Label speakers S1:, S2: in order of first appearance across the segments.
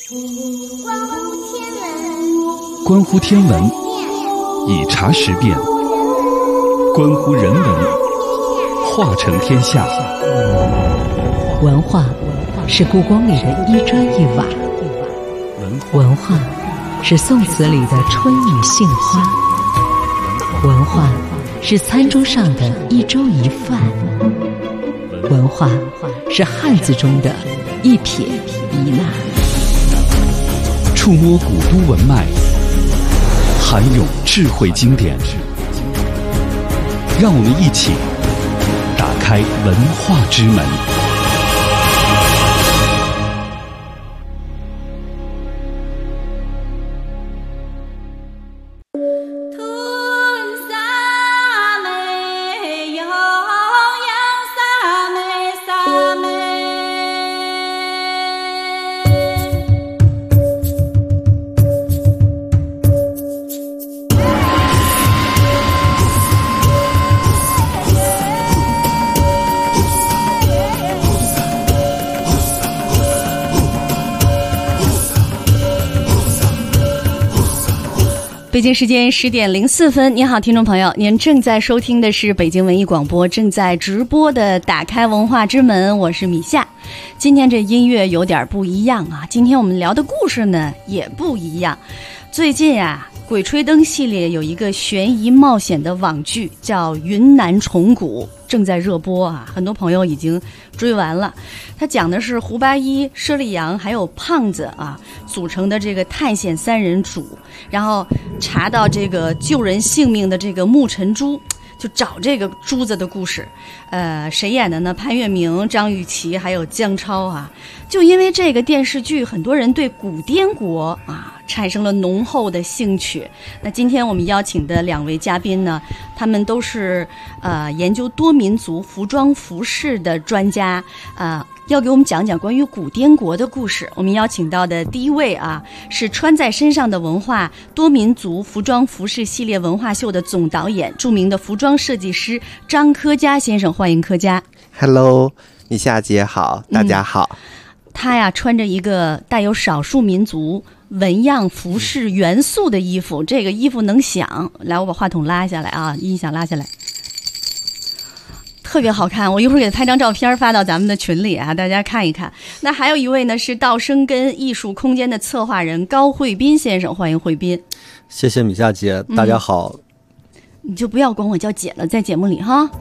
S1: 关乎天文，以茶识变；关乎人文，化成天下。
S2: 文化是故宫里的一砖一瓦，文化是宋词里的春雨杏花，文化是餐桌上的一粥一饭，文化是汉字中的一撇一捺。
S1: 触摸古都文脉，涵涌智慧经典，让我们一起打开文化之门。
S3: 北京时间10点04分，您好，听众朋友，您正在收听的是北京文艺广播正在直播的打开文化之门，我是米夏。今天这音乐有点不一样啊，今天我们聊的故事呢也不一样。最近啊，鬼吹灯系列有一个悬疑冒险的网剧叫《云南虫谷》，正在热播啊，很多朋友已经追完了。它讲的是胡八一、佘丽阳还有胖子啊组成的这个探险三人组，然后查到这个救人性命的这个木尘珠，就找这个珠子的故事。谁演的呢？潘粤明、张雨绮还有姜超啊。就因为这个电视剧，很多人对古滇国啊产生了浓厚的兴趣。那今天我们邀请的两位嘉宾呢，他们都是研究多民族服装服饰的专家要给我们讲讲关于古滇国的故事。我们邀请到的第一位啊，是穿在身上的文化多民族服装服饰系列文化秀的总导演，著名的服装设计师张科嘉先生，欢迎科嘉。
S4: Hello， 米夏姐好，大家好。
S3: 他呀穿着一个带有少数民族纹样服饰元素的衣服，这个衣服能响，来我把话筒拉下来啊，音响拉下来，特别好看，我一会儿给他拍张照片发到咱们的群里啊，大家看一看。那还有一位呢是道生根艺术空间的策划人高慧斌先生，欢迎慧斌。
S5: 谢谢米夏姐，大家好。
S3: 你就不要管我叫姐了，在节目里哈。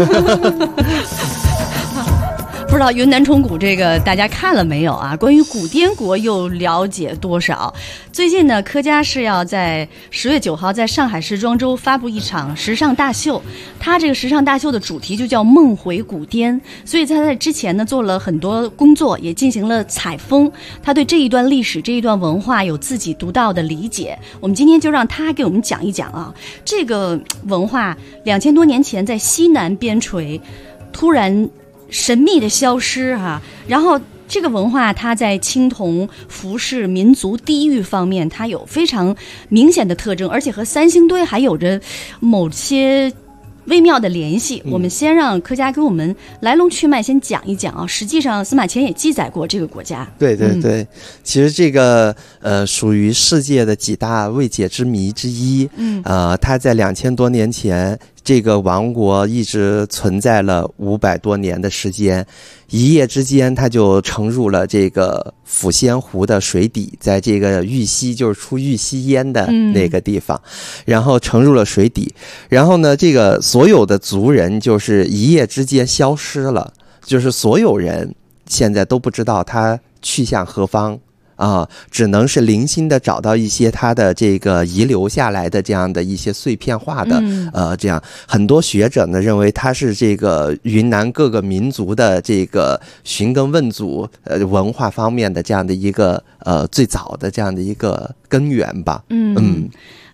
S3: 不知道云南虫谷这个大家看了没有啊？关于古滇国又了解多少？最近呢，科嘉是要在10月9号在上海时装周发布一场时尚大秀，它这个时尚大秀的主题就叫梦回古滇，所以他在之前呢做了很多工作，也进行了采风，他对这一段历史、这一段文化有自己独到的理解。我们今天就让他给我们讲一讲啊，这个文化2000多年前在西南边陲突然神秘的消失啊，然后这个文化它在青铜服饰民族地域方面它有非常明显的特征，而且和三星堆还有着某些微妙的联系。我们先让科嘉给我们来龙去脉先讲一讲啊。实际上司马迁也记载过这个国家。
S4: 对对对，其实这个属于世界的几大未解之谜之一。它在2000多年前，这个王国一直存在了500多年的时间，一夜之间它就沉入了这个抚仙湖的水底，在这个玉溪，就是出玉溪烟的那个地方，然后沉入了水底。然后呢，这个所有的族人就是一夜之间消失了，就是所有人现在都不知道他去向何方。只能是零星的找到一些他的这个遗留下来的这样的一些碎片化的，这样很多学者呢认为他是这个云南各个民族的这个寻根问祖文化方面的这样的一个最早的这样的一个根源吧。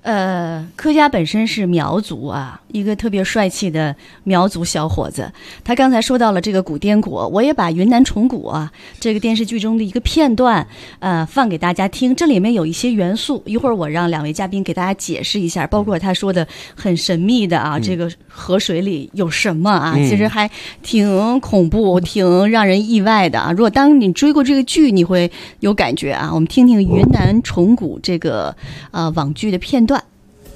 S3: 柯佳本身是苗族啊，一个特别帅气的苗族小伙子。他刚才说到了这个古滇国，我也把云南虫谷啊这个电视剧中的一个片段放给大家听。这里面有一些元素，一会儿我让两位嘉宾给大家解释一下，包括他说的很神秘的啊，这个河水里有什么啊，其实还挺恐怖、挺让人意外的啊。如果当你追过这个剧，你会有感觉啊。我们听听云南虫谷这个网剧的片段。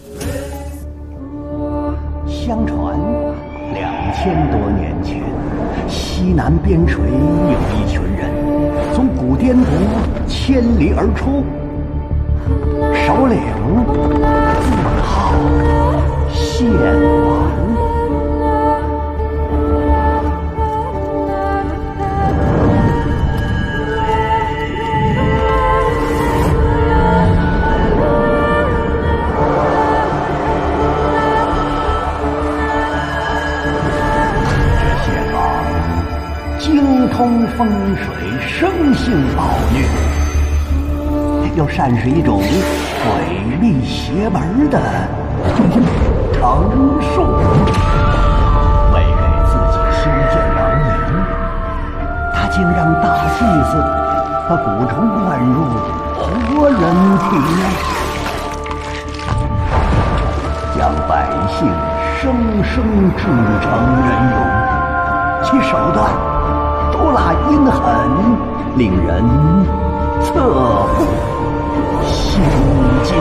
S6: 相传2000多年前，西南边陲有一群人从古滇国千里而出，首领自号谢完。精通风水，生性暴虐，又善使一种诡秘邪门的藤术，为给自己修建王陵，他竟让大祭司把蛊虫灌入活人体内，将百姓生生制成人俑，其手段毒辣阴狠，令人侧目心惊。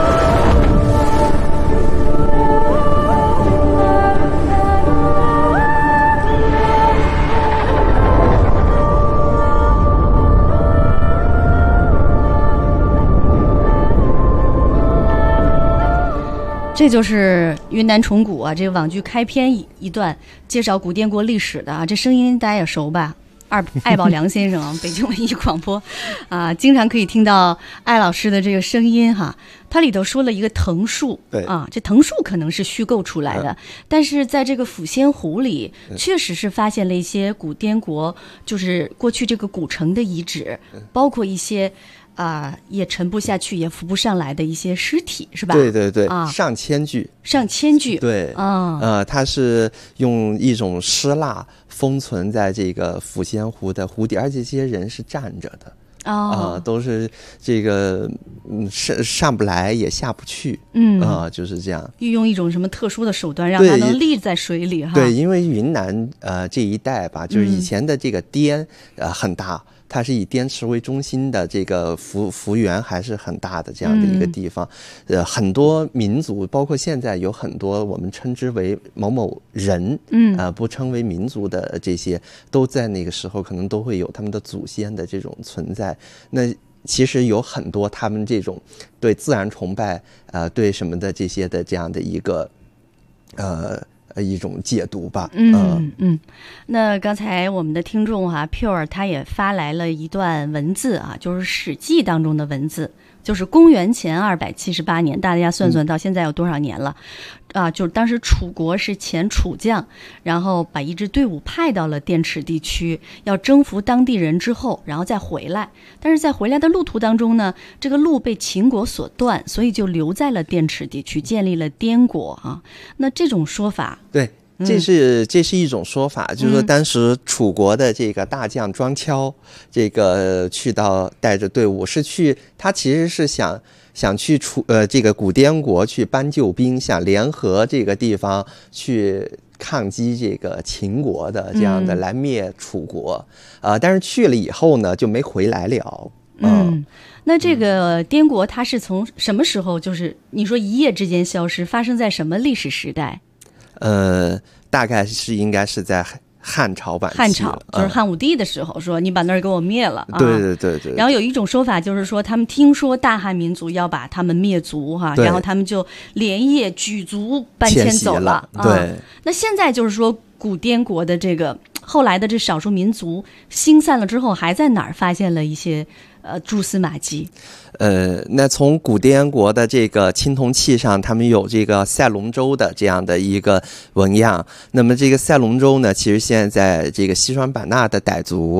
S3: 这就是云南虫谷啊，这个网剧开篇一段介绍古滇国历史的啊，这声音大家也熟吧？艾宝良先生啊，北京文艺广播啊，经常可以听到艾老师的这个声音哈。它里头说了一个藤树，
S4: 对
S3: 啊，这藤树可能是虚构出来的，但是在这个抚仙湖里，确实是发现了一些古滇国，就是过去这个古城的遗址，包括一些。也沉不下去，也浮不上来的一些尸体，是吧？
S4: 对对对，
S3: 啊，
S4: 上千具，
S3: 对，
S4: 它是用一种尸蜡封存在这个抚仙湖的湖底，而且这些人是站着的。都是这个上不来也下不去，就是这样。
S3: 运用一种什么特殊的手段，让它能立在水里哈。
S4: 对，因为云南这一带吧，就是以前的这个滇很大。它是以滇池为中心的这个幅员还是很大的这样的一个地方，很多民族，包括现在有很多我们称之为某某人，不称为民族的这些，都在那个时候可能都会有他们的祖先的这种存在。那其实有很多他们这种对自然崇拜，对什么的这些的这样的一个一种解读吧。
S3: 那刚才我们的听众Pure 他也发来了一段文字啊，就是《史记》当中的文字，就是公元前278年，大家算算到现在有多少年了？就是当时楚国是前楚将，然后把一支队伍派到了滇池地区，要征服当地人之后，然后再回来。但是在回来的路途当中呢，这个路被秦国所断，所以就留在了滇池地区，建立了滇国啊。那这种说法，
S4: 对。这是一种说法，就是说当时楚国的这个大将庄丘，这个去到带着队伍是去，他其实是想去这个古滇国去搬救兵，想联合这个地方去抗击这个秦国的这样的来灭楚国，但是去了以后呢就没回来了。
S3: 那这个滇国它是从什么时候，就是你说一夜之间消失，发生在什么历史时代？
S4: 大概是应该是在汉朝晚期，
S3: 汉朝就是汉武帝的时候，说你把那儿给我灭了。
S4: 对。
S3: 然后有一种说法就是说，他们听说大汉民族要把他们灭族哈，然后他们就连夜举族搬迁走了。
S4: 对，
S3: 那现在就是说古滇国的这个后来的这少数民族星散了之后，还在哪儿发现了一些蛛丝马迹？
S4: 那从古滇国的这个青铜器上，他们有这个赛龙舟的这样的一个纹样。那么这个赛龙舟呢，其实现在这个西双版纳的傣族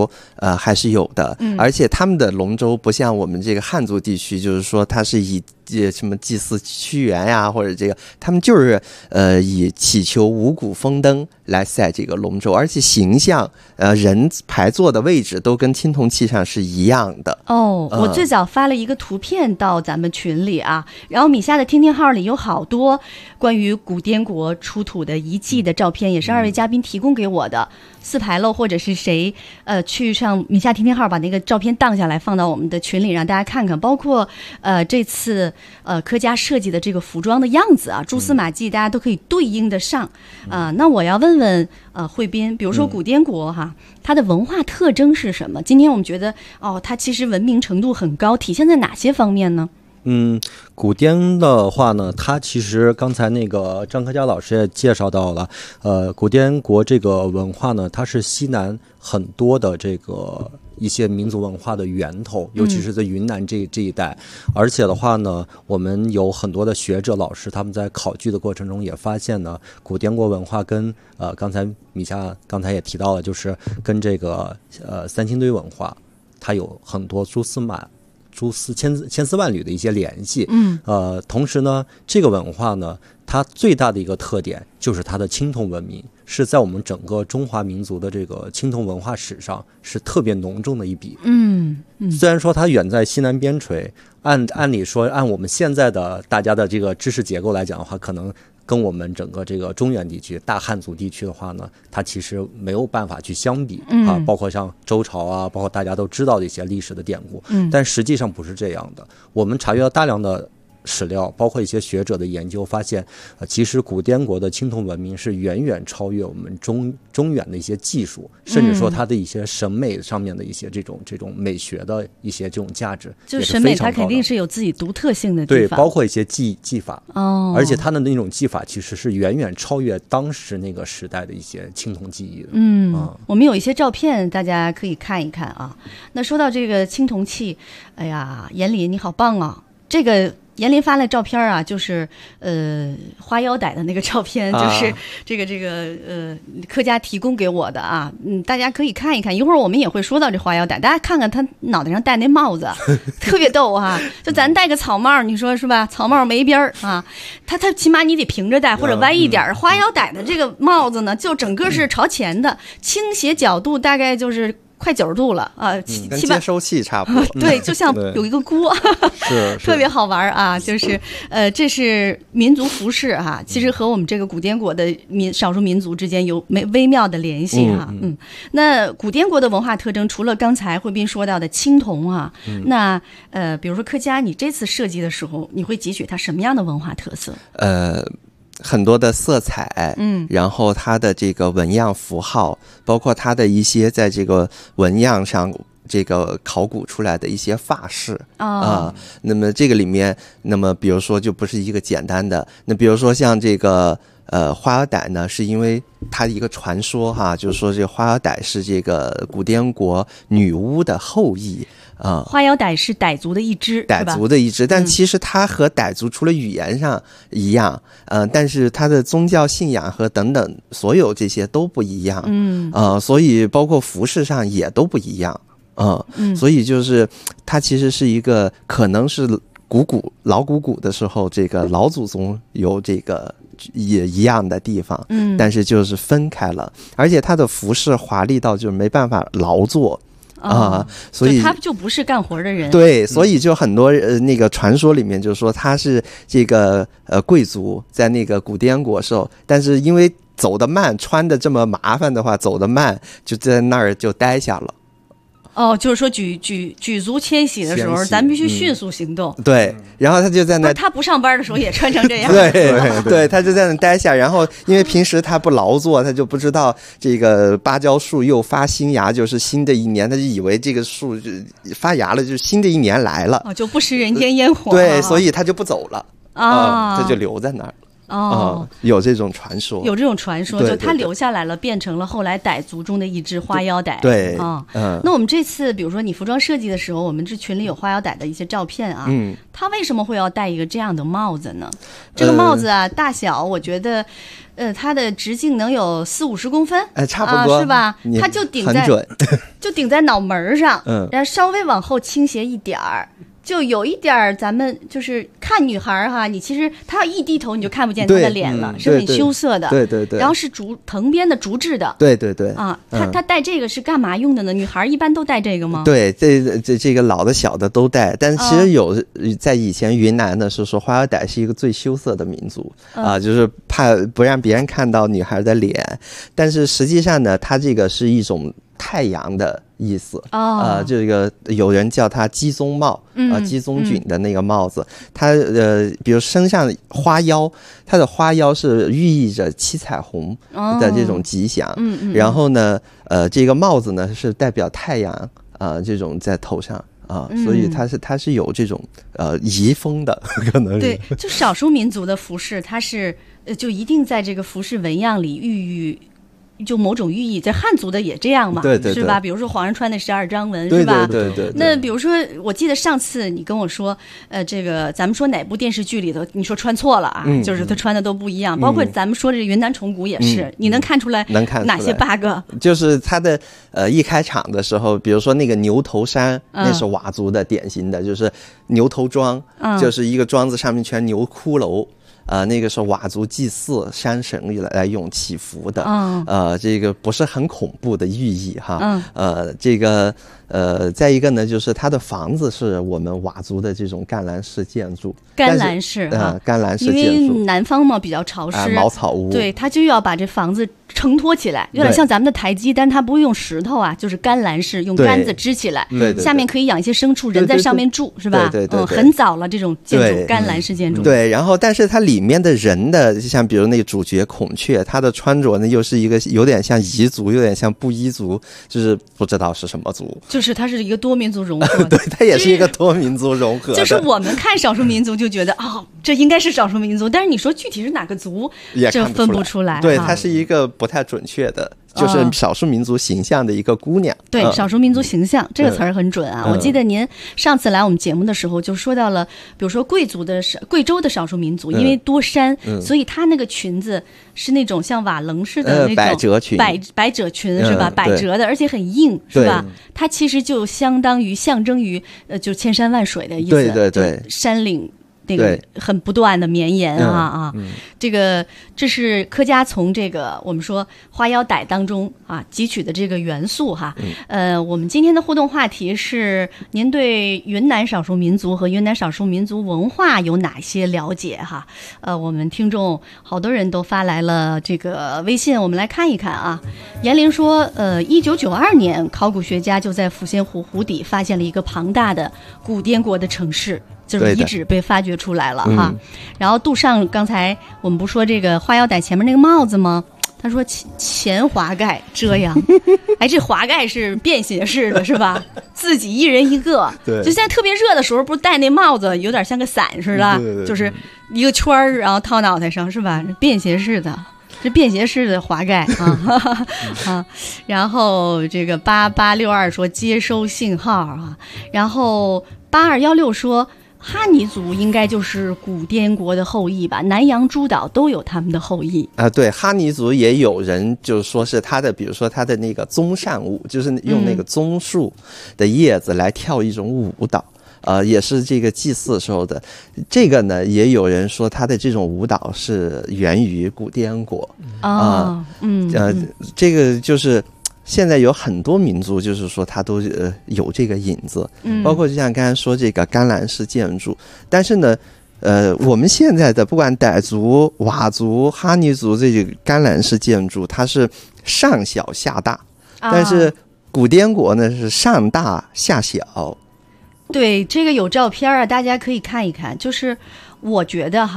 S4: 还是有的，而且他们的龙舟不像我们这个汉族地区，就是说它是以什么祭祀屈原呀，或者这个，他们就是以祈求五谷丰登来赛这个龙舟，而且形象人排坐的位置都跟青铜器上是一样的。
S3: 我最早发了一个图片到咱们群里啊，然后米夏的听听号里有好多关于古滇国出土的遗迹的照片，也是2位嘉宾提供给我的。四牌楼或者是谁去上米夏听听号把那个照片荡下来放到我们的群里让大家看看，包括这次科家设计的这个服装的样子啊，蛛丝马迹大家都可以对应得上那我要问问慧斌，比如说古滇国哈，它的文化特征是什么？今天我们觉得它其实文明程度很高，体现在哪些方面呢？
S5: 古滇的话呢，它其实刚才那个张科佳老师也介绍到了，古滇国这个文化呢，它是西南很多的这个一些民族文化的源头，尤其是在云南这一带。而且的话呢，我们有很多的学者老师，他们在考据的过程中也发现呢，古滇国文化跟刚才米夏刚才也提到了，就是跟这个三星堆文化，它有很多蛛丝千丝万缕的一些联系。同时呢，这个文化呢，它最大的一个特点就是它的青铜文明，是在我们整个中华民族的这个青铜文化史上是特别浓重的一笔。虽然说它远在西南边陲，按理说按我们现在的大家的这个知识结构来讲的话，可能跟我们整个这个中原地区大汉族地区的话呢，它其实没有办法去相比包括像周朝啊，包括大家都知道的一些历史的典故，但实际上不是这样的。我们查阅了大量的史料，包括一些学者的研究，发现其实古滇国的青铜文明是远远超越我们中原的一些技术，甚至说它的一些审美上面的一些这种美学的一些这种价值，
S3: 就是审美它肯定是有自己独特性的地方，
S5: 对，包括一些技法而且它的那种技法其实是远远超越当时那个时代的一些青铜技艺的。
S3: 我们有一些照片大家可以看一看啊。那说到这个青铜器，哎呀，严林你好棒啊，这个严林发来照片啊，就是花腰带的那个照片，就是这个科家提供给我的啊，大家可以看一看，一会儿我们也会说到这花腰带，大家看看他脑袋上戴那帽子，特别逗啊，就咱戴个草帽，你说是吧？草帽没边儿啊，他起码你得平着戴或者歪一点，花腰带的这个帽子呢，就整个是朝前的，倾斜角度大概就是快90度了啊，
S4: 跟接收器差不多。
S3: 对，就像有一个锅，
S5: 是
S3: 特别好玩啊。就是这是民族服饰哈，其实和我们这个古滇国的少数民族之间有微妙的联系哈。那古滇国的文化特征，除了刚才慧斌说到的青铜啊，那比如说科家，你这次设计的时候，你会汲取它什么样的文化特色？
S4: 很多的色彩，然后它的这个纹样符号，包括它的一些在这个纹样上这个考古出来的一些发饰那么这个里面，那么比如说就不是一个简单的，那比如说像这个花腰带呢，是因为它一个传说哈，就是说这个花腰带是这个古滇国女巫的后裔。
S3: 花腰带是傣族的一支，
S4: 傣族的一支，但其实它和傣族除了语言上一样，但是它的宗教信仰和等等所有这些都不一样，所以包括服饰上也都不一样，所以就是它其实是一个可能是老古的时候，这个老祖宗有这个也一样的地方，但是就是分开了，而且它的服饰华丽到就是没办法劳作。所以
S3: 他就不是干活的人。
S4: 对，所以就很多那个传说里面就说他是这个贵族在那个古滇国时候，但是因为走得慢，穿的这么麻烦的话，走得慢就在那儿就待下了。
S3: 就是说举族迁徙的时候，咱必须迅速行动。
S4: 对，然后他就在那，
S3: 他不上班的时候也穿成这样。
S4: 对，他就在那待下。然后因为平时他不劳作，他就不知道这个芭蕉树又发新芽，就是新的一年，他就以为这个树发芽了，就是新的一年来了，
S3: 就不食人间烟火。
S4: 对，所以他就不走了他就留在那儿。 有这种传说，
S3: 有这种传说，
S4: 对
S3: 就它留下来了，变成了后来傣族中的一支花腰傣。
S4: 对，
S3: 那我们这次比如说你服装设计的时候，我们这群里有花腰傣的一些照片啊，他为什么会要戴一个这样的帽子呢？这个帽子啊，大小我觉得。它的直径能有40-50公分，
S4: 差不多，
S3: 是吧？它就顶在脑门上，然后稍微往后倾斜一点儿。就有一点咱们就是看女孩哈，你其实她要一低头你就看不见她的脸了，是很羞涩的。
S4: 对对对。
S3: 然后是藤编的竹制的。
S4: 对对对。
S3: 啊，她戴这个是干嘛用的呢？女孩一般都戴这个吗？
S4: 对，这个老的小的都戴，但其实有在以前云南的是说花腰傣是一个最羞涩的民族啊，就是怕不让别人看到女孩的脸，但是实际上呢，它这个是一种太阳的意思这个有人叫它鸡枞帽鸡枞菌的那个帽子，它比如身上花腰，它的花腰是寓意着七彩虹的这种吉祥，然后呢这个帽子呢是代表太阳这种在头上所以它是有这种遗风的，可能是
S3: 对，就少数民族的服饰，它是就一定在这个服饰纹样里寓就某种寓意，在汉族的也这样嘛，
S4: 对对对，
S3: 是吧？比如说皇上穿的12章纹，是吧？
S4: 对对对对。
S3: 那比如说，我记得上次你跟我说，这个咱们说哪部电视剧里头，你说穿错了啊，就是他穿的都不一样，包括咱们说这云南虫谷也是，你能看出来哪些 bug？
S4: 就是他的一开场的时候，比如说那个牛头衫，那是佤族的典型的，就是牛头装，就是一个装子上面全牛骷髅。那个是佤族祭祀山神来用祈福的，这个不是很恐怖的寓意哈，这个再一个呢，就是它的房子是我们佤族的这种干栏式建筑，
S3: 干栏式
S4: 干栏式建筑，
S3: 因为南方嘛比较潮湿，
S4: 茅草屋，
S3: 对，它就要把这房子承托起来，有点像咱们的台基，但是它不会用石头啊，就是干栏式，用杆子支起来，下面可以养一些牲畜，人在上面住，是吧？
S4: 对，
S3: 很早了这种建筑，干栏式建筑。
S4: 对，然后但是它里面的人的，像比如那个主角孔雀，他的穿着呢又是一个有点像彝族，有点像布依族，就是不知道是什么族。
S3: 就是它是一个多民族融合，
S4: 对，它也是一个多民族融合的。
S3: 就是我们看少数民族就觉得这应该是少数民族，但是你说具体是哪个族，这分不出来。
S4: 对，它是一个不太准确的。就是少数民族形象的一个姑娘，
S3: 对，少数民族形象这个词儿很准啊。我记得您上次来我们节目的时候就说到了，比如说贵州的少数民族，因为多山，所以她那个裙子是那种像瓦楞似的那种
S4: 百褶裙，
S3: 百褶裙是吧？百褶的，而且很硬，是吧？它其实就象征于就千山万水的意思，对，山岭。那个很不断的绵延这是客家从这个我们说花腰傣当中汲取的这个元素哈。我们今天的互动话题是您对云南少数民族和云南少数民族文化有哪些了解哈？我们听众好多人都发来了这个微信，我们来看一看啊。严玲说1992年考古学家就在抚仙湖湖底发现了一个庞大的古滇国的城市，就是遗址被发掘出来了哈。然后杜尚刚才我们不说这个花腰傣前面那个帽子吗？他说前滑盖遮阳，这滑盖是便携式的是吧？自己一人一个。对，就现在特别热的时候，不是戴那帽子有点像个伞似的，对，就是一个圈儿，然后套脑袋上是吧？便携式的。是便携式的滑盖然后这个8862说接收信号然后8216说哈尼族应该就是古滇国的后裔吧，南洋诸岛都有他们的后裔
S4: 对，哈尼族也有人就是说是他的，比如说他的那个棕扇舞，就是用那个棕树的叶子来跳一种舞蹈。也是这个祭祀时候的，这个呢，也有人说他的这种舞蹈是源于古滇国这个就是现在有很多民族，就是说他都有这个影子，包括就像刚才说这个干栏式建筑，但是呢。我们现在的不管傣族、佤族、哈尼族这个干栏式建筑，它是上小下大，但是古滇国呢是上大下小。对，
S3: 这个有照片大家可以看一看。就是我觉得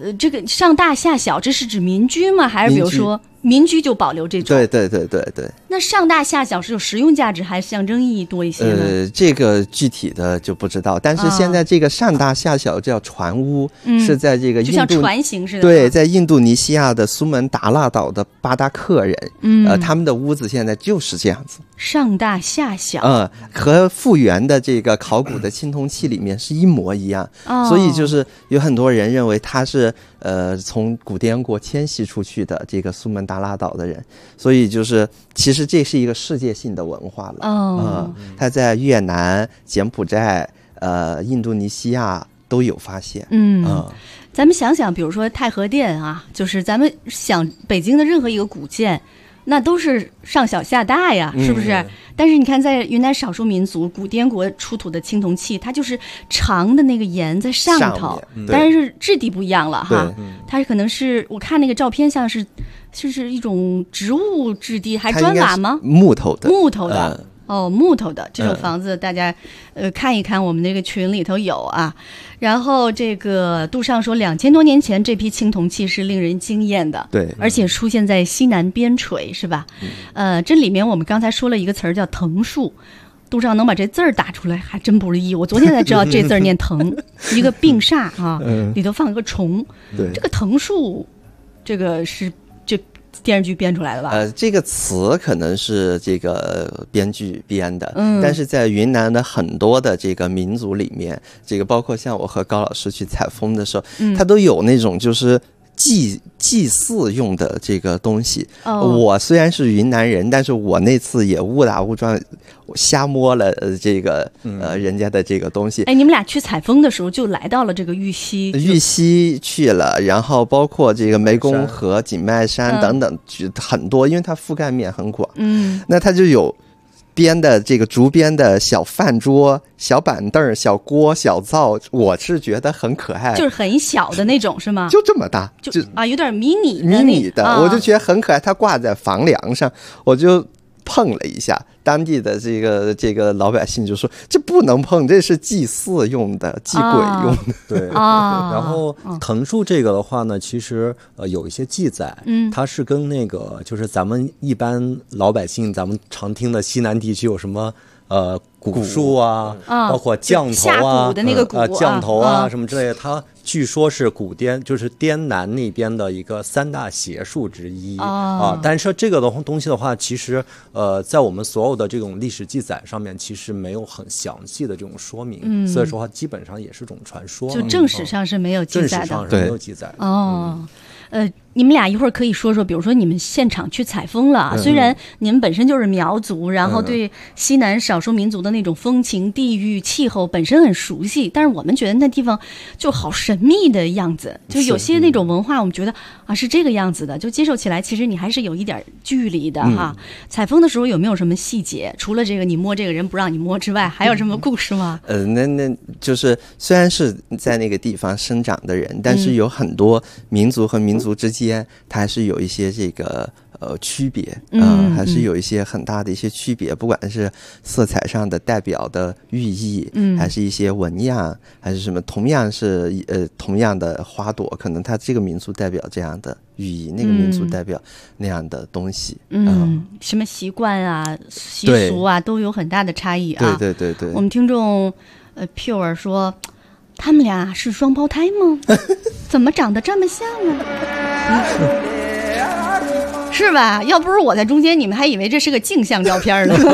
S3: 这个上大下小，这是指民居吗？还是比如说民居就保留这种？
S4: 对。
S3: 那上大下小是有实用价值还是象征意义多一些呢？
S4: 这个具体的就不知道。但是现在这个上大下小叫船屋，是在这个印度，
S3: 就像船型似的。
S4: 对，在印度尼西亚的苏门答腊岛的巴达克人，他们的屋子现在就是这样子，
S3: 上大下小。
S4: 和复原的这个考古的青铜器里面是一模一样。所以就是有很多人认为他是从古滇国迁徙出去的这个苏门答腊岛的人，所以就是其实这是一个世界性的文化了。它在越南、柬埔寨、印度尼西亚都有发现。
S3: 咱们想想，比如说太和殿啊，就是咱们想北京的任何一个古建，那都是上小下大呀，是不是？但是你看，在云南少数民族古滇国出土的青铜器，它就是长的那个檐在上头，但是质地不一样了哈。它可能是我看那个照片像是一种植物质地，还砖瓦吗？
S4: 木头的。
S3: 木头的这种房子，大家看一看，我们那个群里头有啊。然后这个杜尚说，2000多年前这批青铜器是令人惊艳的，
S4: 对，
S3: 而且出现在西南边陲，是吧？这里面我们刚才说了一个词儿叫藤树。杜尚能把这字儿打出来还真不容易，我昨天才知道这字儿念藤，一个病煞啊，里头放一个虫。
S4: 对，
S3: 这个藤树，这个是这电视剧编出来的吧？
S4: 这个词可能是这个编剧编的，但是在云南的很多的这个民族里面，这个包括像我和高老师去采风的时候，它都有那种就是祭祀用的这个东西。我虽然是云南人，但是我那次也误打误撞瞎摸了这个人家的这个东西。
S3: 你们俩去采风的时候就来到了这个玉溪
S4: 去了，然后包括这个湄公河、景迈山等等很多，因为它覆盖面很广。那它就有编的这个竹编的小饭桌、小板凳、小锅、小灶，我是觉得很可爱，
S3: 就是很小的那种是吗？
S4: 就这么大，
S3: 就有点迷你
S4: 的，我就觉得很可爱。它挂在房梁上，我就碰了一下，当地的这个老百姓就说这不能碰，这是祭祀用的，祭鬼用的。
S5: 对然后藤树这个的话呢，其实有一些记载，它是跟那个就是咱们一般老百姓咱们常听的西南地区有什么古树啊，包括降头啊，
S3: 下蛊的那个蛊
S5: 降头啊什么之类的，它据说是古滇就是滇南那边的一个3大邪术之一但是这个东西的话，其实在我们所有的这种历史记载上面，其实没有很详细的这种说明，所以说基本上也是种传说，
S3: 就正史上是没有记载的，
S5: 正史上是没有记载
S3: 的。你们俩一会儿可以说说，比如说你们现场去采风了，虽然你们本身就是苗族，然后对西南少数民族的那种风情、地域、气候本身很熟悉，但是我们觉得那地方就好神秘的样子，就有些那种文化我们觉得是这个样子的，就接受起来其实你还是有一点距离的哈。采风的时候有没有什么细节？除了这个你摸这个人不让你摸之外，还有什么故事吗？
S4: 那就是虽然是在那个地方生长的人，但是有很多民族和民族之间它还是有一些这个区别还是有一些很大的一些区别，不管是色彩上的代表的寓意，还是一些纹样，还是什么，同样是同样的花朵，可能它这个民族代表这样的寓意，那个民族代表那样的东西。
S3: 什么习惯啊、习俗啊，都有很大的差异啊。
S4: 对。
S3: 我们听众Pure 说，他们俩是双胞胎吗？怎么长得这么像呢？是吧？要不是我在中间，你们还以为这是个镜像照片呢。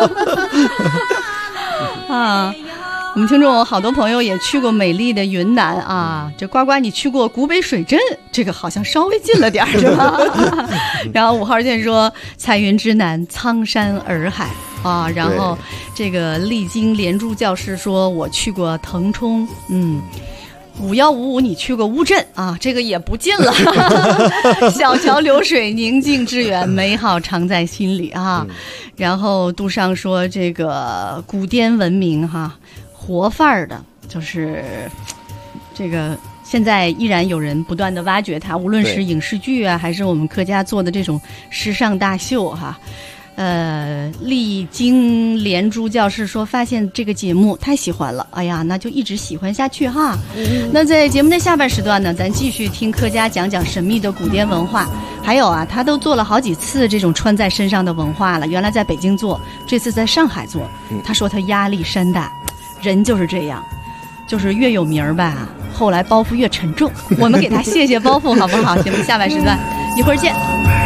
S3: 我们听众好多朋友也去过美丽的云南啊，这呱呱你去过古北水镇，这个好像稍微近了点是吧？然后5号线说彩云之南，苍山洱海啊，然后这个历经连珠教师说我去过腾冲，5155你去过乌镇啊，这个也不近了。小桥流水，宁静致远，美好常在心里啊。然后杜尚说这个古滇文明活范儿的，就是这个现在依然有人不断的挖掘它，无论是影视剧啊，还是我们客家做的这种时尚大秀丽晶连珠教士说发现这个节目太喜欢了，哎呀，那就一直喜欢下去哈。那在节目的下半时段呢，咱继续听柯佳讲讲神秘的古滇文化。还有啊，他都做了好几次这种穿在身上的文化了，原来在北京做，这次在上海做。他说他压力山大，人就是这样，就是越有名儿吧，后来包袱越沉重。我们给他卸卸包袱好不好？节目下半时段一会儿见。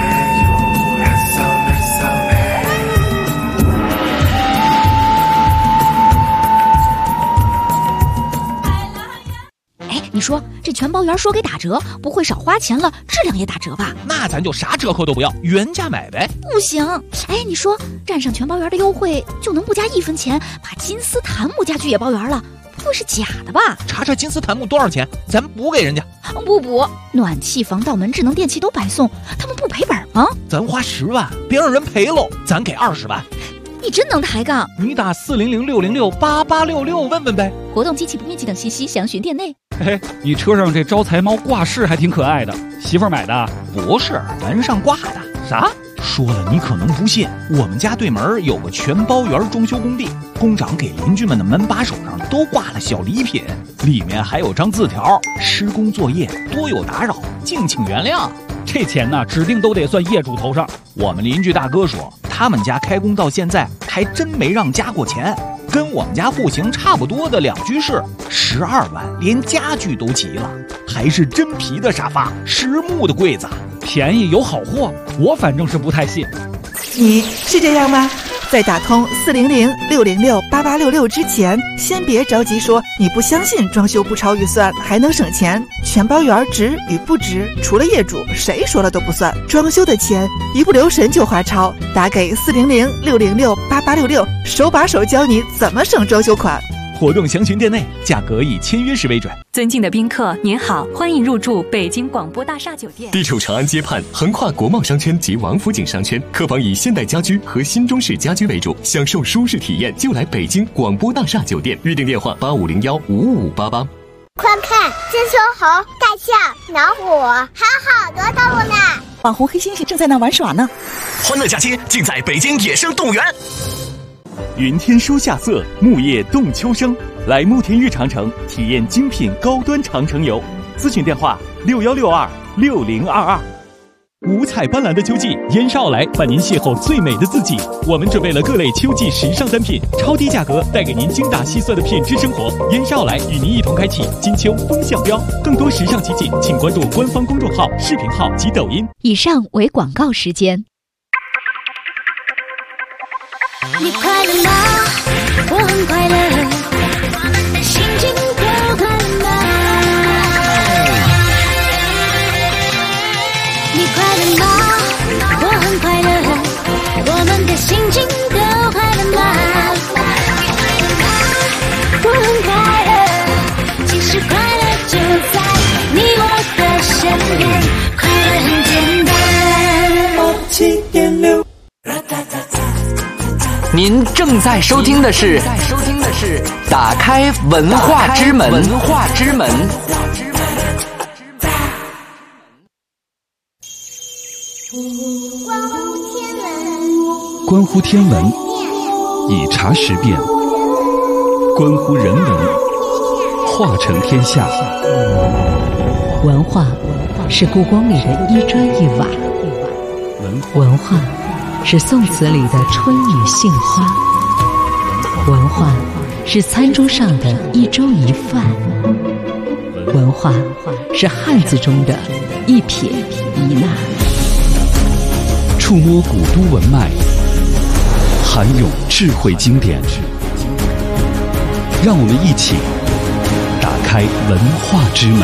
S7: 你说这全包圆说给打折，不会少花钱了，质量也打折吧？
S8: 那咱就啥折扣都不要，原价买呗。
S7: 不行，你说占上全包圆的优惠，就能不加1分钱把金丝檀木家具也包圆了？不会是假的吧？
S8: 查查金丝檀木多少钱，咱补给人家。
S7: 不补，暖气、防盗门、智能电器都白送，他们不赔本吗？
S8: 咱花10万，别让人赔喽，咱给20万。
S7: 你真能抬杠！
S8: 你打400-606-8866问问呗。
S7: 活动及其不面积等信息详询店内。
S1: 你车上这招财猫挂饰还挺可爱的，媳妇儿买的？
S8: 不是，门上挂的。啥？说了你可能不信，我们家对门有个全包圆装修工地，工长给邻居们的门把手上都挂了小礼品，里面还有张字条：施工作业多有打扰，敬请原谅。
S1: 这钱呢，指定都得算业主头上。
S8: 我们邻居大哥说，他们家开工到现在还真没让加过钱，跟我们家户型差不多的2居室，12万，连家具都齐了，还是真皮的沙发，实木的柜子，
S1: 便宜有好货，我反正是不太信。
S9: 你是这样吗？在打通400-606-8866之前，先别着急说你不相信装修不超预算还能省钱。全包圆值与不值，除了业主，谁说了都不算。装修的钱一不留神就花超，打给400-606-8866，手把手教你怎么省装修款。
S8: 活动详询店内，价格以签约时为准。
S10: 尊敬的宾客，您好，欢迎入住北京广播大厦酒店。
S11: 地处长安街畔，横跨国贸商圈及王府井商圈，客房以现代家居和新中式家居为主，享受舒适体验就来北京广播大厦酒店。预订电话8501-5588。
S12: 快看，这秋猴、大象、老虎，还有好多动物呢。
S9: 网红黑猩猩正在那玩耍呢。
S11: 欢乐假期尽在北京野生动物园。
S13: 云天书夏色，木叶动秋声。来慕田峪长城体验精品高端长城游，咨询电话6162-6022。五彩斑斓的秋季，燕少来伴您邂逅最美的自己。我们准备了各类秋季时尚单品，超低价格带给您精打细算的品质生活。燕少来与您一同开启金秋风向标，更多时尚奇景，请关注官方公众号、视频号及抖音。
S7: 以上为广告时间。
S12: 你快乐吗？我很快乐，我们的心情都快乐吗？你快乐吗？我很快乐，我们的心情都快乐吗？我很快乐，其实快乐就在你我的身边，快乐很简单。7.6。
S14: 您正在收听的是打开文化之门。
S1: 关乎天文，以茶识辨；关乎人文，化成天下。
S2: 文化是故宫里的一砖一瓦，文化是宋词里的春雨杏花，文化是餐桌上的一粥一饭，文化是汉字中的一撇一捺。
S1: 触摸古都文脉，涵涌智慧经典，让我们一起打开文化之门。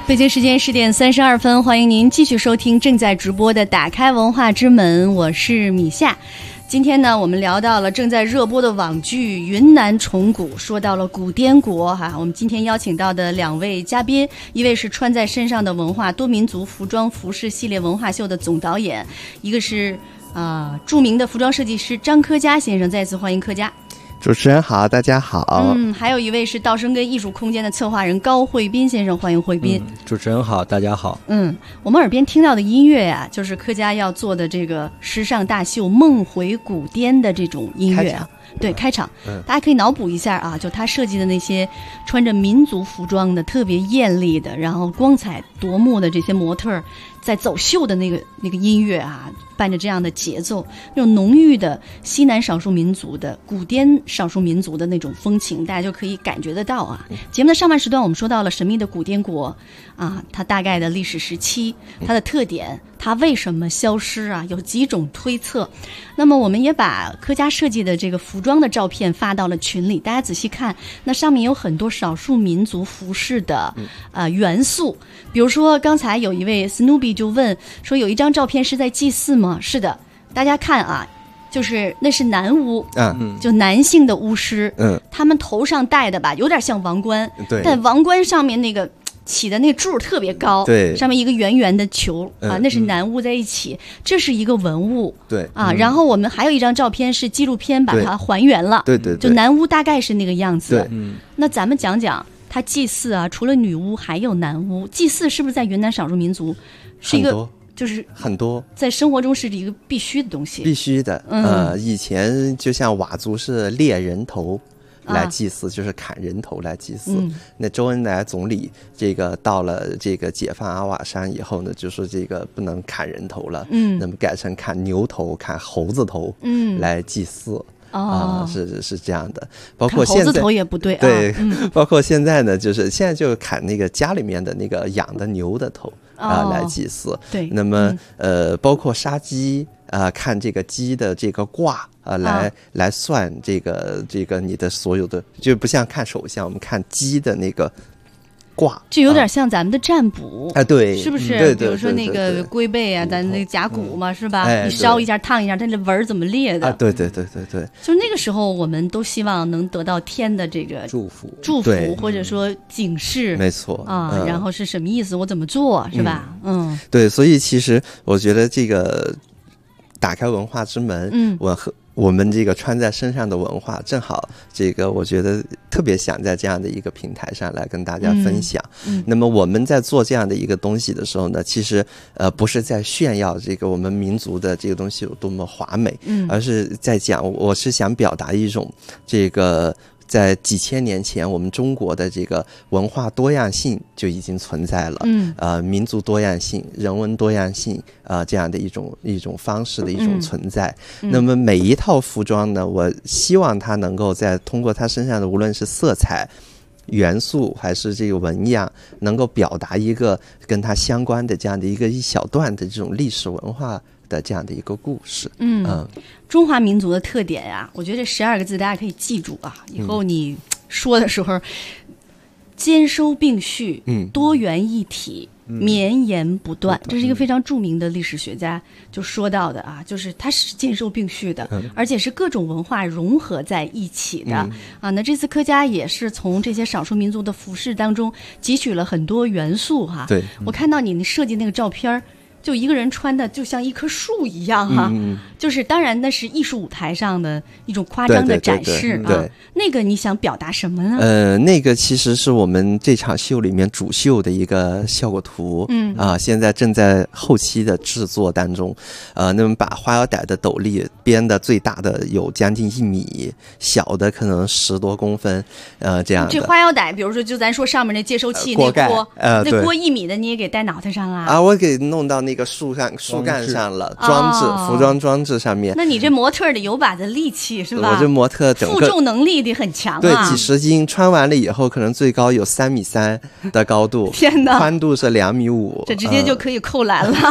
S3: 北京时间10点32分，欢迎您继续收听正在直播的打开文化之门，我是米夏。今天呢，我们聊到了正在热播的网剧《云南虫谷》，说到了古滇国哈。我们今天邀请到的2位嘉宾，一位是穿在身上的文化多民族服装服饰系列文化秀的总导演，一个是著名的服装设计师张科嘉先生，再次欢迎科嘉。
S4: 主持人好，大家好。
S3: 还有一位是道生根艺术空间的策划人高慧斌先生，欢迎慧斌。
S5: 主持人好，大家好。
S3: 我们耳边听到的音乐啊，就是科嘉要做的这个时尚大秀《梦回古滇》的这种音乐啊。对，开场，大家可以脑补一下啊，就他设计的那些穿着民族服装的特别艳丽的，然后光彩夺目的这些模特在走秀的那个音乐啊，伴着这样的节奏，那种浓郁的西南少数民族的古滇少数民族的那种风情，大家就可以感觉得到啊。节目的上半时段我们说到了神秘的古滇国啊，它大概的历史时期，它的特点，它为什么消失啊，有几种推测。那么我们也把科嘉设计的这个服装的照片发到了群里，大家仔细看，那上面有很多少数民族服饰的元素。比如说刚才有一位 Snoopy 就问说，有一张照片是在祭祀吗？是的，大家看啊，就是那是男巫，就男性的巫师，他们头上戴的吧，有点像王冠，但王冠上面那个起的那柱特别高，对，上面一个圆圆的球啊，那是男巫在一起，这是一个文物，
S4: 对
S3: 啊。然后我们还有一张照片是纪录片把它还原了，对，就男巫大概是那个样子。那咱们讲讲他祭祀啊，除了女巫还有男巫，祭祀是不是在云南少数民族是一个？就是
S4: 很多
S3: 在生活中是一个必须的东西，
S4: 必须的。以前就像佤族是猎人头来祭祀，就是砍人头来祭祀。那周恩来总理这个到了这个解放阿瓦山以后呢，就说这个不能砍人头了，那么改成砍牛头、砍猴子头，来祭祀。是这样的，包括现在
S3: 猴子头也不对，
S4: 对，包括现在呢，就是现在就砍那个家里面的那个养的牛的头来祭祀。对，那么包括杀鸡看这个鸡的这个卦来算这个你的所有的，就不像看手相，我们看鸡的那个卦，
S3: 就有点像咱们的占卜
S4: 对，
S3: 是不是？
S4: 对，
S3: 比如说那个龟背啊，咱那个甲骨嘛，是吧？你烧一下、烫一下，它的纹怎么裂的？
S4: 对，
S3: 就那个时候，我们都希望能得到天的这个祝福，或者说警示，
S4: 没错
S3: 啊。然后是什么意思？我怎么做，是吧？
S4: 对，所以其实我觉得这个打开文化之门，我们这个穿在身上的文化，正好这个我觉得特别想在这样的一个平台上来跟大家分享。那么我们在做这样的一个东西的时候呢，其实不是在炫耀这个我们民族的这个东西有多么华美，而是在讲，我是想表达一种这个在几千年前我们中国的这个文化多样性就已经存在了，民族多样性、人文多样性这样的一种方式的一种存在。那么每一套服装呢，我希望它能够在通过它身上的无论是色彩元素还是这个纹样，能够表达一个跟它相关的这样的一小段的这种历史文化的这样的一个故事。
S3: 中华民族的特点呀，我觉得这12个字大家可以记住啊，以后你说的时候，兼收并蓄，多元一体，绵延不断，这是一个非常著名的历史学家就说到的啊，就是它是兼收并蓄的，而且是各种文化融合在一起的啊。那这次科嘉也是从这些少数民族的服饰当中汲取了很多元素哈。对，我看到你设计那个照片，就一个人穿的就像一棵树一样哈，就是当然那是艺术舞台上的一种夸张的展示啊。那个你想表达什么呢？
S4: 那个其实是我们这场秀里面主秀的一个效果图，现在正在后期的制作当中。那么把花腰带的斗笠编的最大的有将近1米，小的可能10多公分，这样的。
S3: 这花腰带，比如说就咱说上面那接收器那锅，那锅1米的你也给戴脑袋上啊？
S4: 我给弄到那个树干上了，装置服装装置上面。
S3: 那你这模特的有把子力气是吧？
S4: 我这模特整个
S3: 负重能力得很强啊。
S4: 对，几十斤，穿完了以后可能最高有3.3米的高度，
S3: 天哪，
S4: 宽度是2.5米，
S3: 这直接就可以扣篮了。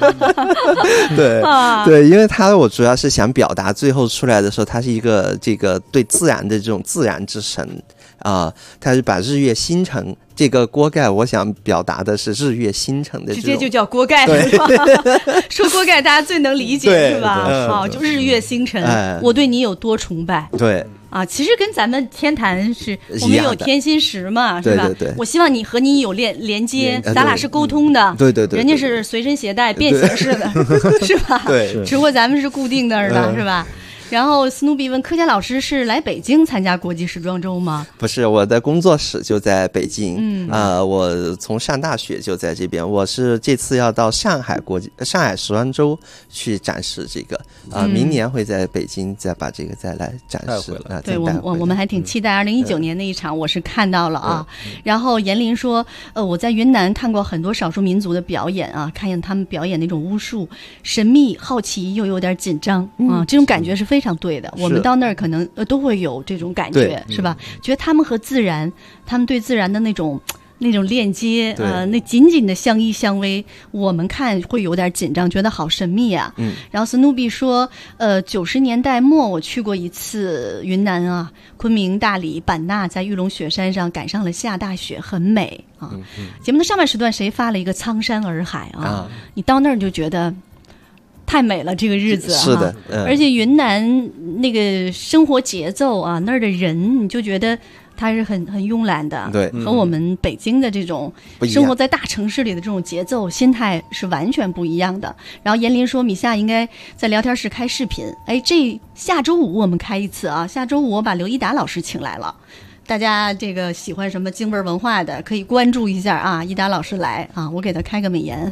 S4: 对，因为我主要是想表达最后出来的时候，它是一个这个对自然的这种自然之神它是把日月星辰这个锅盖，我想表达的是日月星辰的这种，
S3: 直接就叫锅盖了是吧？说锅盖大家最能理解是吧？好，就日月星辰，我对你有多崇拜。
S4: 对。
S3: 其实跟咱们天坛是，我们有天心石嘛，是吧？
S4: 对对对。
S3: 我希望你和你有连接，咱俩是沟通的。
S4: 对对对。
S3: 人家是随身携带、便携式的，是吧？
S4: 对。
S3: 只不过咱们是固定的了，是吧？然后斯努比问柯佳老师是来北京参加国际时装周吗？
S4: 不是，我的工作室就在北京。我从上大学就在这边。我是这次要到上海时装周去展示这个，明年会在北京再把这个再来展示。
S3: 对，我们还挺期待2019年那一场，我是看到了啊。然后严林说，我在云南看过很多少数民族的表演啊，看见他们表演那种巫术，神秘、好奇又有点紧张啊，这种感觉是非常对的。我们到那儿可能都会有这种感觉，是吧？觉得他们和自然，他们对自然的那种链接，那紧紧的相依相偎，我们看会有点紧张，觉得好神秘啊。然后斯努比说，90年代末我去过一次云南啊，昆明、大理、版纳，在玉龙雪山上赶上了下大雪，很美啊。节目的上半时段谁发了一个苍山洱海啊？你到那儿就觉得太美了，这个日子
S4: 是的，
S3: 而且云南那个生活节奏啊，那儿的人你就觉得他是很慵懒的，
S4: 对，
S3: 和我们北京的这种生活在大城市里的这种节奏心态是完全不一样的。然后严林说，米夏应该在聊天室开视频，这下周五我们开一次啊，下周五我把刘一达老师请来了。大家这个喜欢什么京味文化的，可以关注一下啊，一达老师来啊，我给他开个美颜。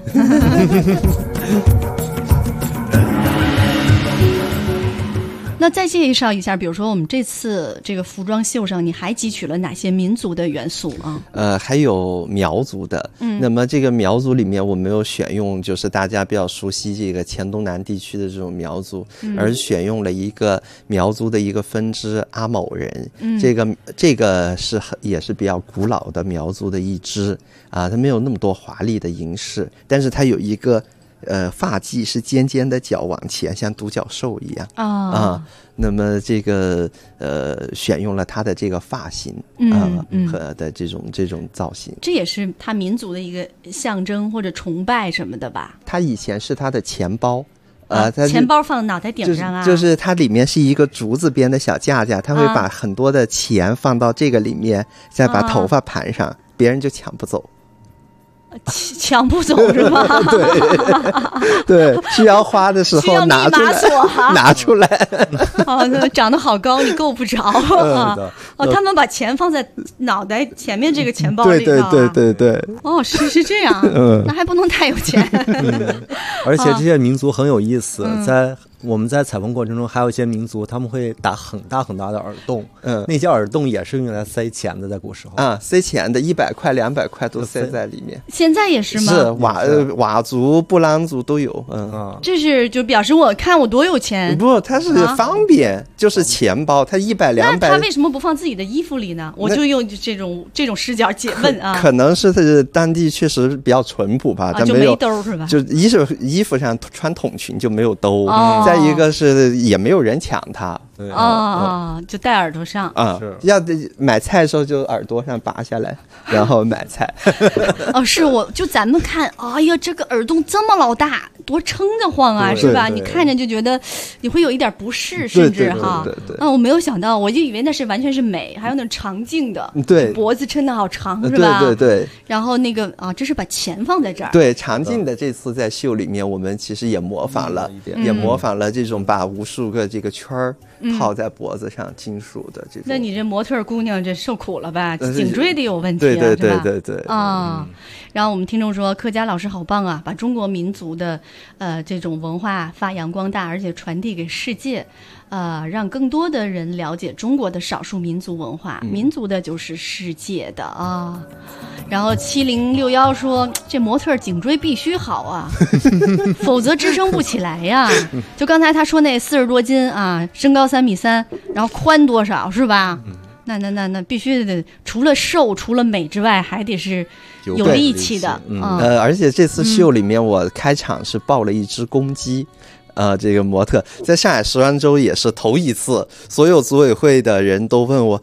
S3: 那再介绍一下，比如说我们这次这个服装秀上，你还汲取了哪些民族的元素啊？
S4: 还有苗族的。那么这个苗族里面，我没有选用就是大家比较熟悉这个黔东南地区的这种苗族，而选用了一个苗族的一个分支阿某人。这个也是比较古老的苗族的一支啊，它没有那么多华丽的银饰，但是它有一个。发髻是尖尖的角往前，像独角兽一样那么这个选用了他的这个发型和的这种造型，
S3: 这也是他民族的一个象征或者崇拜什么的吧？
S4: 他以前是他的钱包。
S3: 钱包放脑袋顶上啊，
S4: 就是它里面是一个竹子编的小架架，他会把很多的钱放到这个里面，再把头发盘上，别人就抢不走。
S3: 抢不走是吗？
S4: 对，需要花的时候拿出来，拿出来。
S3: 长得好高，你够不着他们把钱放在脑袋前面这个钱包里头。
S4: 对。
S3: 是这样。那还不能太有钱。
S5: 而且这些民族很有意思，我们在采访过程中，还有一些民族他们会打很大很大的耳洞，那些耳洞也是用来塞钱的，在古时候
S4: 塞钱的，100块、200块都塞在里面。
S3: 现在也是吗？
S4: 是佤族、布朗族都有。
S3: 这是就表示我看我多有钱。
S4: 不，它是方便，就是钱包，它100、200。
S3: 那他为什么不放自己的衣服里呢？我就用这种视角解问啊。
S4: 可能是当地确实比较淳朴吧，
S3: 就没兜是吧？
S4: 就衣服上穿筒裙就没有兜。再一个是也没有人抢它。
S3: 就戴耳朵上
S4: 要买菜的时候就耳朵上拔下来，然后买菜。
S3: 就咱们看，哎呀，这个耳洞这么老大，多撑得慌啊，是吧？你看着就觉得你会有一点不适，甚至我没有想到，我就以为那是完全是美，还有那种长颈的，
S4: 对，
S3: 脖子抻得好长，是吧？
S4: 对。
S3: 然后那个这是把钱放在这儿。
S4: 对，长颈的这次在秀里面，我们其实也模仿了，也模仿了这种把无数个这个圈儿套在脖子上，金属的这种。
S3: 那你这模特姑娘这受苦了吧？颈椎得有问题
S4: 对
S3: 然后我们听众说，柯佳老师好棒啊，把中国民族的这种文化发扬光大，而且传递给世界，让更多的人了解中国的少数民族文化。民族的就是世界的啊。然后7061说，这模特颈椎必须好啊，否则支撑不起来呀。就刚才他说那40多斤啊，身高3.3米，然后宽多少是吧？那必须得除了瘦除了美之外，还得是有力气的。
S4: 而且这次秀里面，我开场是抱了一只公鸡。这个模特在上海时装周也是头一次，所有组委会的人都问我。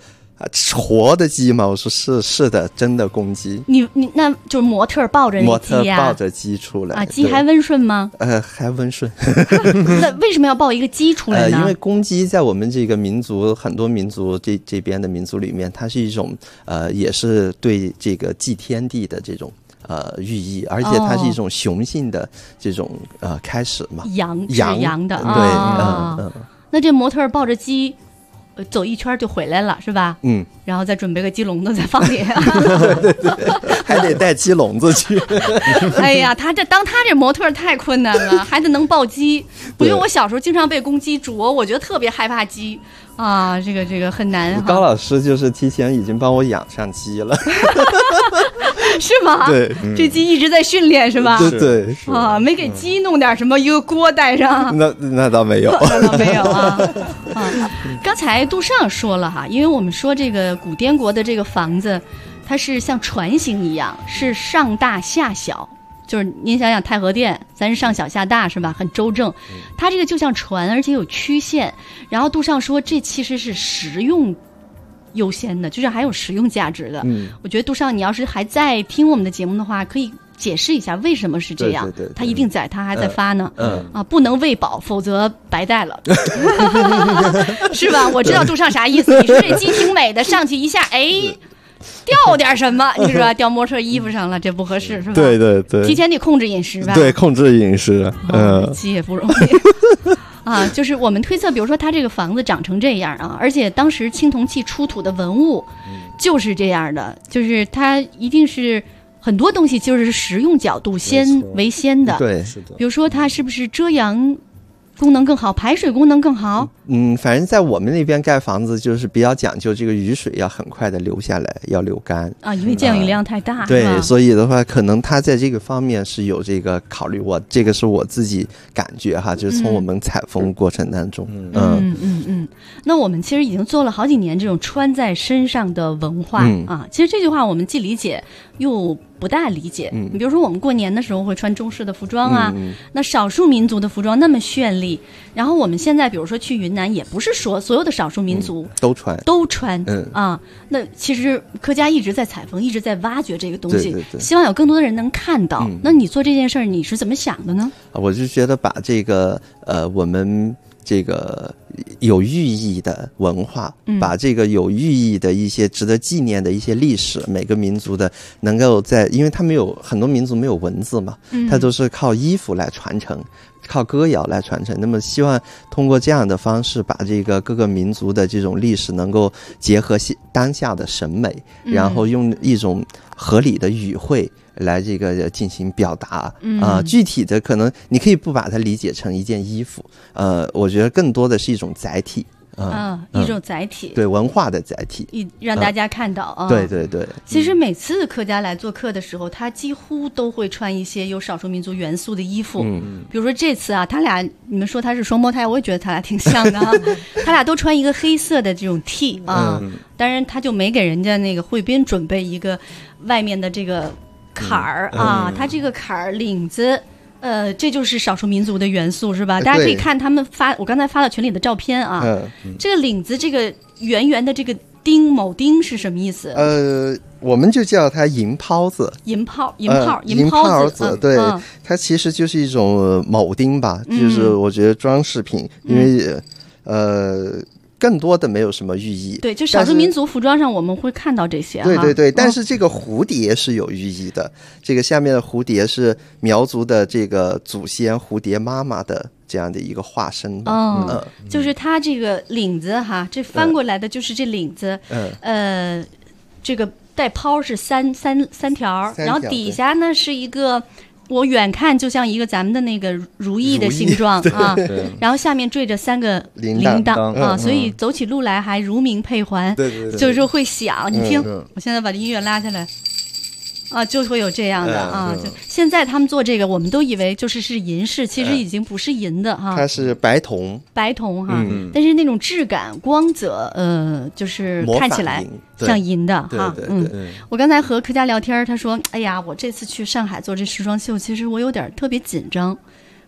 S4: 活的鸡吗？我说是的，真的公鸡。
S3: 你那就是模特抱着那鸡呀，
S4: 抱着鸡出来
S3: 啊，鸡还温顺吗？
S4: 还温顺。
S3: 那为什么要抱一个鸡出来呢？
S4: 因为公鸡在我们这个民族，很多民族这边的民族里面，它是一种也是对这个祭天地的这种寓意，而且它是一种雄性的这种开始嘛，
S3: 阳的，
S4: 对，
S3: 那这模特抱着鸡走一圈就回来了，是吧？
S4: 嗯，
S3: 然后再准备个鸡笼子再放里。
S4: 对，还得带鸡笼子去。
S3: 哎呀，当他这模特太困难了，还得能抱鸡。我觉得我小时候经常被公鸡啄，我觉得特别害怕鸡啊，这个很难。
S4: 高老师就是提前已经帮我养上鸡了。
S3: 是吗？
S4: 对，
S3: 这鸡一直在训练是吧？
S4: 对
S3: 啊，没给鸡弄点什么一个锅带上？
S4: 那倒没有，
S3: 那倒没有啊。刚才杜尚说了哈，因为我们说这个古滇国的这个房子，它是像船形一样，是上大下小。就是您想想太和殿，咱是上小下大是吧？很周正，它这个就像船，而且有曲线。然后杜尚说，这其实是实用优先的，就是还有实用价值的。我觉得杜尚，你要是还在听我们的节目的话，可以解释一下为什么是这样。
S4: 对，
S3: 他一定在，他还在发呢。不能喂饱，否则白带了，是吧？我知道杜尚啥意思。你说这鸡挺美的，上去一下，掉点什么，你说掉模特衣服上了，这不合适是吧？
S4: 对，
S3: 提前得控制饮食吧？
S4: 对，控制饮食。
S3: 鸡也不容易。啊，就是我们推测，比如说它这个房子长成这样啊，而且当时青铜器出土的文物就是这样的，就是它一定是很多东西就是实用角度为先的。
S4: 对，是的。
S3: 比如说它是不是遮阳功能更好，排水功能更好？
S4: 反正在我们那边盖房子就是比较讲究这个雨水要很快的流下来，要流干
S3: 啊，因为降雨量太大。
S4: 对，所以的话，可能他在这个方面是有这个考虑。这个是我自己感觉哈，就是从我们采风过程当中。
S3: 那我们其实已经做了好几年这种穿在身上的文化啊。其实这句话我们既理解又不大理解。你比如说我们过年的时候会穿中式的服装啊，那少数民族的服装那么绚丽，然后我们现在比如说去云南，也不是说所有的少数民族
S4: 都穿
S3: 啊。那其实科家一直在采风，一直在挖掘这个东西，
S4: 对，
S3: 希望有更多的人能看到。那你做这件事儿，你是怎么想的呢？
S4: 我就觉得把这个我们这个有寓意的文化，把这个有寓意的一些值得纪念的一些历史，每个民族的能够因为他们有很多民族没有文字嘛，它都是靠衣服来传承，靠歌谣来传承。那么希望通过这样的方式，把这个各个民族的这种历史能够结合当下的审美，然后用一种合理的语汇来这个进行表达具体的可能你可以不把它理解成一件衣服，我觉得更多的是一种载体
S3: 一种载体，
S4: 对，文化的载体，
S3: 让大家看到啊。
S4: 对。
S3: 其实每次客家来做客的时候，他几乎都会穿一些有少数民族元素的衣服。比如说这次啊，他俩你们说他是双胞胎，我也觉得他俩挺像的啊。他俩都穿一个黑色的这种 T 啊，当然他就没给人家那个汇编准备一个外面的这个坎儿啊，他这个坎儿领子。这就是少数民族的元素是吧？大家可以看他们我刚才发到群里的照片啊。这个领子，这个圆圆的这个铆钉是什么意思？
S4: 我们就叫它银抛子。
S3: 银抛
S4: 子，对，它其实就是一种铆钉吧，就是我觉得装饰品，因为更多的没有什么寓意。
S3: 对，就少数民族服装上我们会看到这些。
S4: 对，但是这个蝴蝶是有寓意的。这个下面的蝴蝶是苗族的这个祖先蝴蝶妈妈的这样的一个化身。
S3: 就是它这个领子哈，这翻过来的就是这领子。这个带抛是三条，然后底下呢是一个。我远看就像一个咱们的那个如意的形状啊，然后下面缀着3个铃铛啊，所以走起路来还如鸣佩环，就是说会响。你听，我现在把这音乐拉下来。就会有这样的就现在他们做这个，我们都以为是银饰，其实已经不是银的哈，
S4: 它是白铜
S3: 哈，但是那种质感、光泽，就是看起来像银的哈。我刚才和客家聊天，他说：“哎呀，我这次去上海做这时装秀，其实我有点特别紧张。”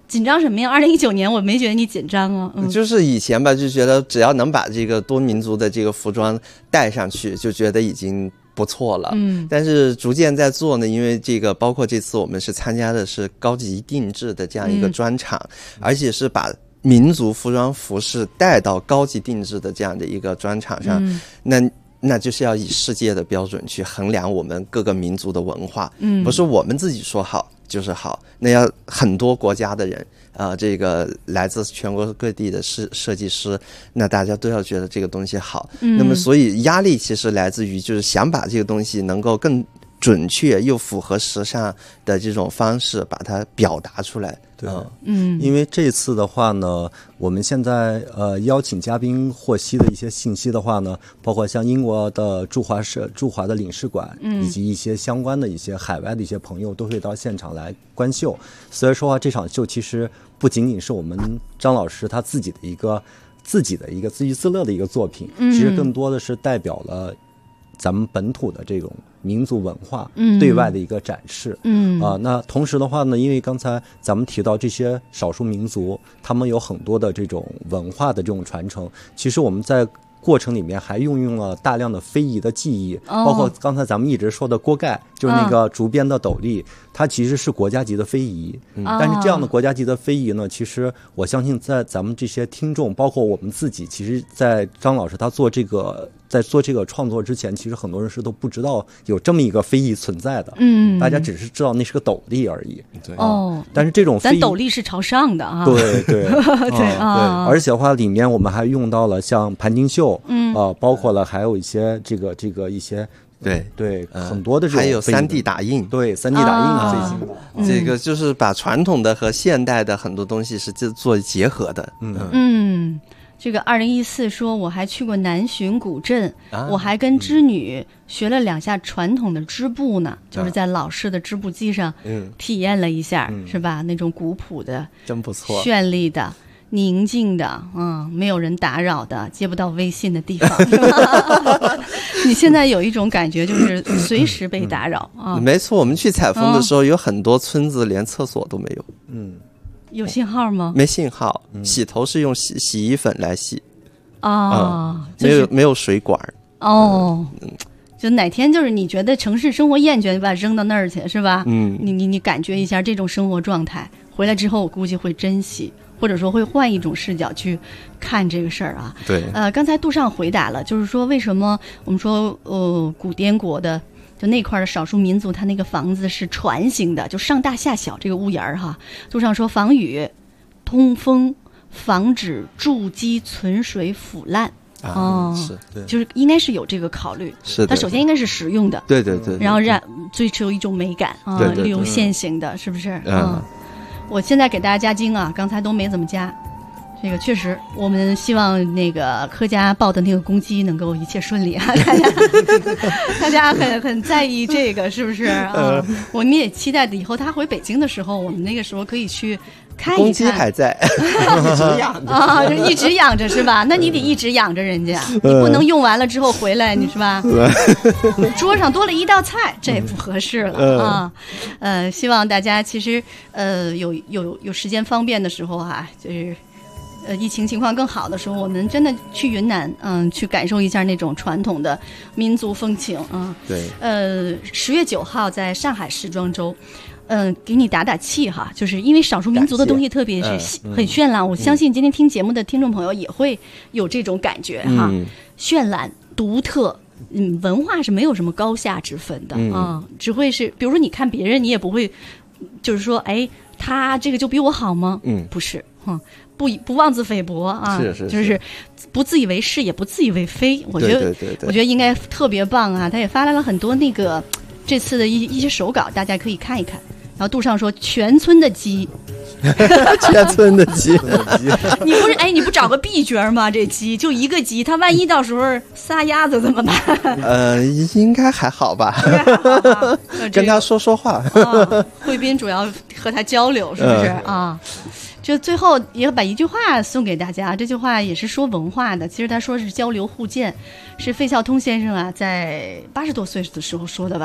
S3: 紧张什么呀？2019年我没觉得你紧张啊。
S4: 就是以前吧，就觉得只要能把这个多民族的这个服装带上去，就觉得已经不错了。但是逐渐在做呢，因为这个包括这次我们是参加的是高级定制的这样一个专场，而且是把民族服装服饰带到高级定制的这样的一个专场上，那就是要以世界的标准去衡量我们各个民族的文化，不是我们自己说好就是好，那要很多国家的人这个来自全国各地的设计师，那大家都要觉得这个东西好。那么所以压力其实来自于就是想把这个东西能够更准确又符合时尚的这种方式把它表达出来。
S5: 对，因为这次的话呢，我们现在邀请嘉宾获悉的一些信息的话呢，包括像英国的驻华的领事馆，以及一些相关的一些海外的一些朋友都会到现场来观秀。所以说这场秀其实不仅仅是我们张老师他自己的一个自娱自乐的一个作品，其实更多的是代表了咱们本土的这种民族文化对外的一个展示。那同时的话呢，因为刚才咱们提到这些少数民族，他们有很多的这种文化的这种传承，其实我们在过程里面还运用了大量的非遗的技艺，包括刚才咱们一直说的锅盖，就是那个竹编的斗笠，它其实是国家级的非遗。但是这样的国家级的非遗呢，其实我相信在咱们这些听众，包括我们自己，其实在张老师他在做这个创作之前，其实很多人是都不知道有这么一个非遗存在的。大家只是知道那是个斗笠而已。但是这种非遗，
S3: 咱斗笠是朝上的啊。
S5: 对对而且的话里面我们还用到了像盘锦绣，包括了还有一些这个一些对很多的这种
S4: 还有3D 打印，
S5: 对3D 打印最新的，
S4: 这个就是把传统的和现代的很多东西是做结合的。
S3: 这个2014说我还去过南浔古镇，我还跟织女学了2下传统的织布呢，就是在老式的织布机上体验了一下，是吧？那种古朴的，
S4: 真不错，
S3: 绚丽的。宁静的，没有人打扰的，接不到微信的地方。你现在有一种感觉，就是随时被打扰啊。
S4: 没错，我们去采风的时候，有很多村子连厕所都没有。
S3: 有信号吗？
S4: 没信号，洗头是用洗衣粉来洗。没有水管。就哪天就是你觉得城市生活厌倦，把它扔到那儿去，是吧？你感觉一下这种生活状态，回来之后我估计会珍惜。或者说会换一种视角去看这个事儿啊。 对，
S3: 刚才杜尚回答了，就是说为什么我们说古滇国的就那块的少数民族，他那个房子是船形的，就上大下小这个屋檐儿哈。杜尚说防雨、通风、防止筑基存水腐烂。
S4: 是，对，
S3: 就是应该是有这个考虑。
S4: 是的，
S3: 它首先应该是实用的，
S4: 对，
S3: 然后追求一种美感啊，流线型的，是不是？我现在给大家加精啊，刚才都没怎么加。这个确实，我们希望那个柯家报的那个公鸡能够一切顺利啊！大家很在意这个，是不是啊？我们也期待以后他回北京的时候，我们那个时候可以去看一看。
S4: 公鸡还在，一直养着啊，
S3: 就一直养着是吧？那你得一直养着人家，你不能用完了之后回来，你是吧？桌上多了一道菜，这也不合适了啊！希望大家其实有时间方便的时候哈，就是疫情情况更好的时候，我们真的去云南，去感受一下那种传统的民族风情啊。
S4: 对
S3: ，10月9号在上海时装周。给你打气哈，就是因为少数民族的东西特别是很绚烂，我相信今天听节目的听众朋友也会有这种感觉哈，绚烂独特，文化是没有什么高下之分的啊，只会是比如说你看别人，你也不会就是说哎，他这个就比我好吗？不是，不妄自菲薄啊，
S4: 是
S3: 就是不自以为是，也不自以为非，我觉得应该特别棒啊，他也发来了很多那个这次的一些手稿，大家可以看一看。然后杜尚说全村的鸡
S4: 全村的鸡
S3: 你不找个秘诀吗？这鸡就一个鸡，他万一到时候撒鸭子怎么办？
S4: 应该还好吧，跟他说话
S3: 慧斌主要和他交流，是不是啊？就最后也把一句话送给大家，这句话也是说文化的，其实他说是交流互鉴，是费孝通先生啊在80多岁的时候说的吧，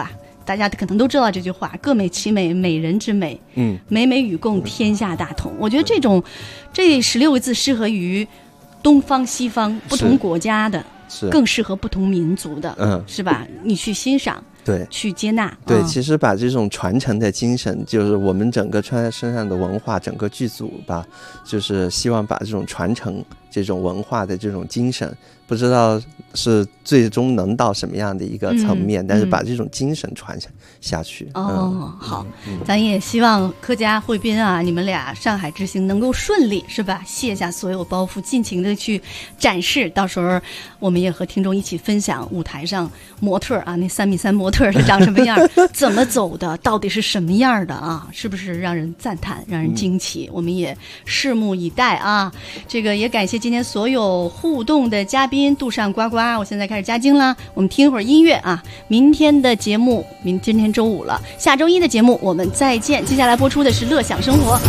S3: 大家可能都知道这句话，各美其美，美人之美，美美与共，天下大同。我觉得这16个字适合于东方西方不同国家的，更适合不同民族的，是吧？你去欣赏，
S4: 对，
S3: 去接纳，
S4: 对，其实把这种传承的精神，就是我们整个穿在身上的文化，整个剧组吧，就是希望把这种传承这种文化的这种精神，不知道是最终能到什么样的一个层面，但是把这种精神传下去。
S3: 好，咱也希望柯佳、慧彬啊，你们俩上海之行能够顺利，是吧？卸下所有包袱，尽情的去展示。到时候我们也和听众一起分享舞台上模特啊，那3米3模特是长什么样，怎么走的，到底是什么样的啊？是不是让人赞叹，让人惊奇？我们也拭目以待啊！这个也感谢今天所有互动的嘉宾，杜尚、呱呱，我现在开始加精了。我们听一会儿音乐啊。明天的节目，今天周5了，下周1的节目我们再见。接下来播出的是乐享生活。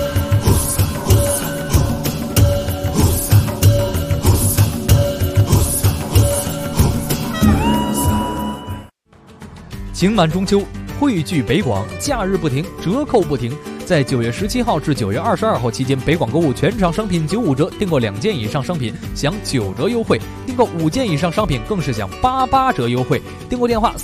S15: 情满中秋，汇聚北广，假日不停，折扣不停。在9月17号至9月22号期间，北广购物全场商品95折，订购2件以上商品享9折优惠，订购5件以上商品更是享88折优惠。订购电话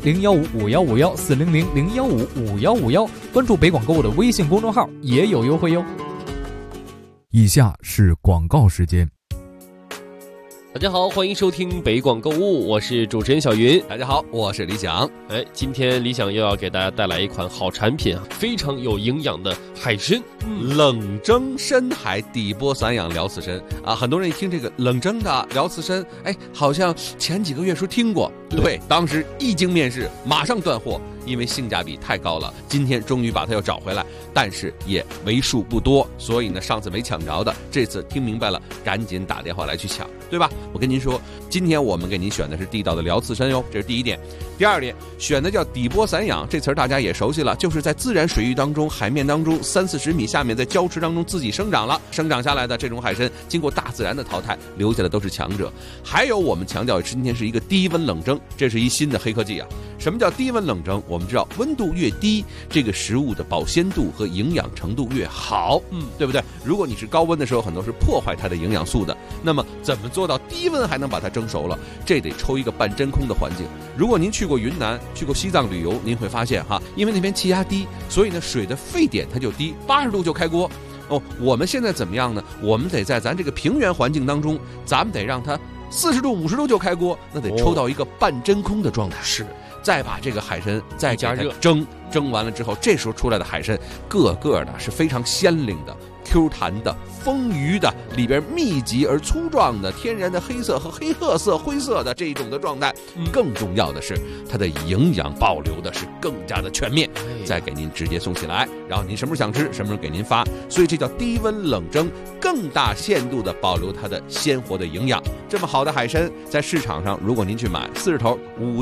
S15: 400-015-5151，400-015-5151，关注北广购物的微信公众号也有优惠哟。
S16: 以下是广告时间。
S17: 大家好，欢迎收听北广购物，我是主持人小云。
S18: 大家好，我是李想。
S17: 今天李想又要给大家带来一款好产品啊，非常有营养的海参，
S18: 冷蒸深海底波散养辽刺参啊。很多人一听这个冷蒸的辽刺参，好像前几个月说听过，对，当时一经面世，马上断货，因为性价比太高了。今天终于把它又找回来，但是也为数不多，所以呢，上次没抢着的，这次听明白了，赶紧打电话来去抢，对吧？我跟您说，今天我们给您选的是地道的辽刺参哟，这是第一点。第二点，选的叫底波散养，这词儿大家也熟悉了，就是在自然水域当中、海面当中30-40米下面，在礁池当中自己生长下来的这种海参，经过大自然的淘汰，留下的都是强者。还有我们强调今天是一个低温冷蒸，这是一新的黑科技啊。什么叫低温冷蒸？我们知道温度越低，这个食物的保鲜度和营养程度越好，对不对？如果你是高温的时候，很多是破坏它的营养素的。那么怎么做到低温还能把它蒸熟了？这得抽一个半真空的环境。如果您去过云南、去过西藏旅游，您会发现因为那边气压低，所以呢水的沸点它就低，80度就开锅。我们现在怎么样呢？我们得在咱这个平原环境当中，咱们得让它40度、50度就开锅，那得抽到一个半真空的状态。
S17: 是。
S18: 再把这个海参再加热蒸完了之后，这时候出来的海参个个的是非常鲜灵的、Q 弹的、丰腴的，里边密集而粗壮的天然的黑色和黑褐色、灰色的这一种的状态。更重要的是，它的营养保留的是更加的全面，再给您直接送起来，然后您什么时候想吃，什么时候给您发。所以这叫低温冷蒸，更大限度的保留它的鲜活的营养。这么好的海参，在市场上如果您去买40头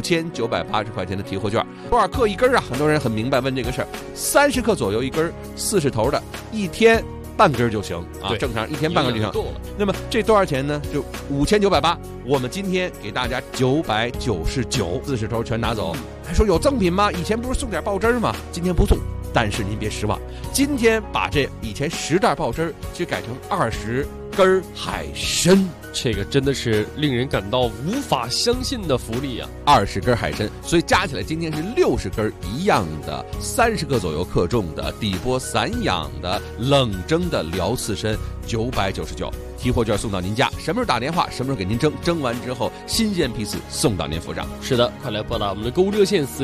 S18: ，5980块钱的提货券，多少克一根啊？很多人很明白问这个事儿，30克左右一根，40头的，一天半根就行啊，正常一天半根就行。那么这多少钱呢？就5980，我们今天给大家999，40头全拿走。还说有赠品吗？以前不是送点爆汁吗？今天不送，但是您别失望，今天把这以前10袋爆汁就改成20根海参。
S17: 这个真的是令人感到无法相信的福利啊
S18: ！20根海参，所以加起来今天是60根一样的，30克左右克重的底波散养的冷蒸的辽刺参，999，提货券送到您家，什么时候打电话，什么时候给您蒸完之后新鲜批次送到您府上。
S17: 是的，快来拨打我们的购物热线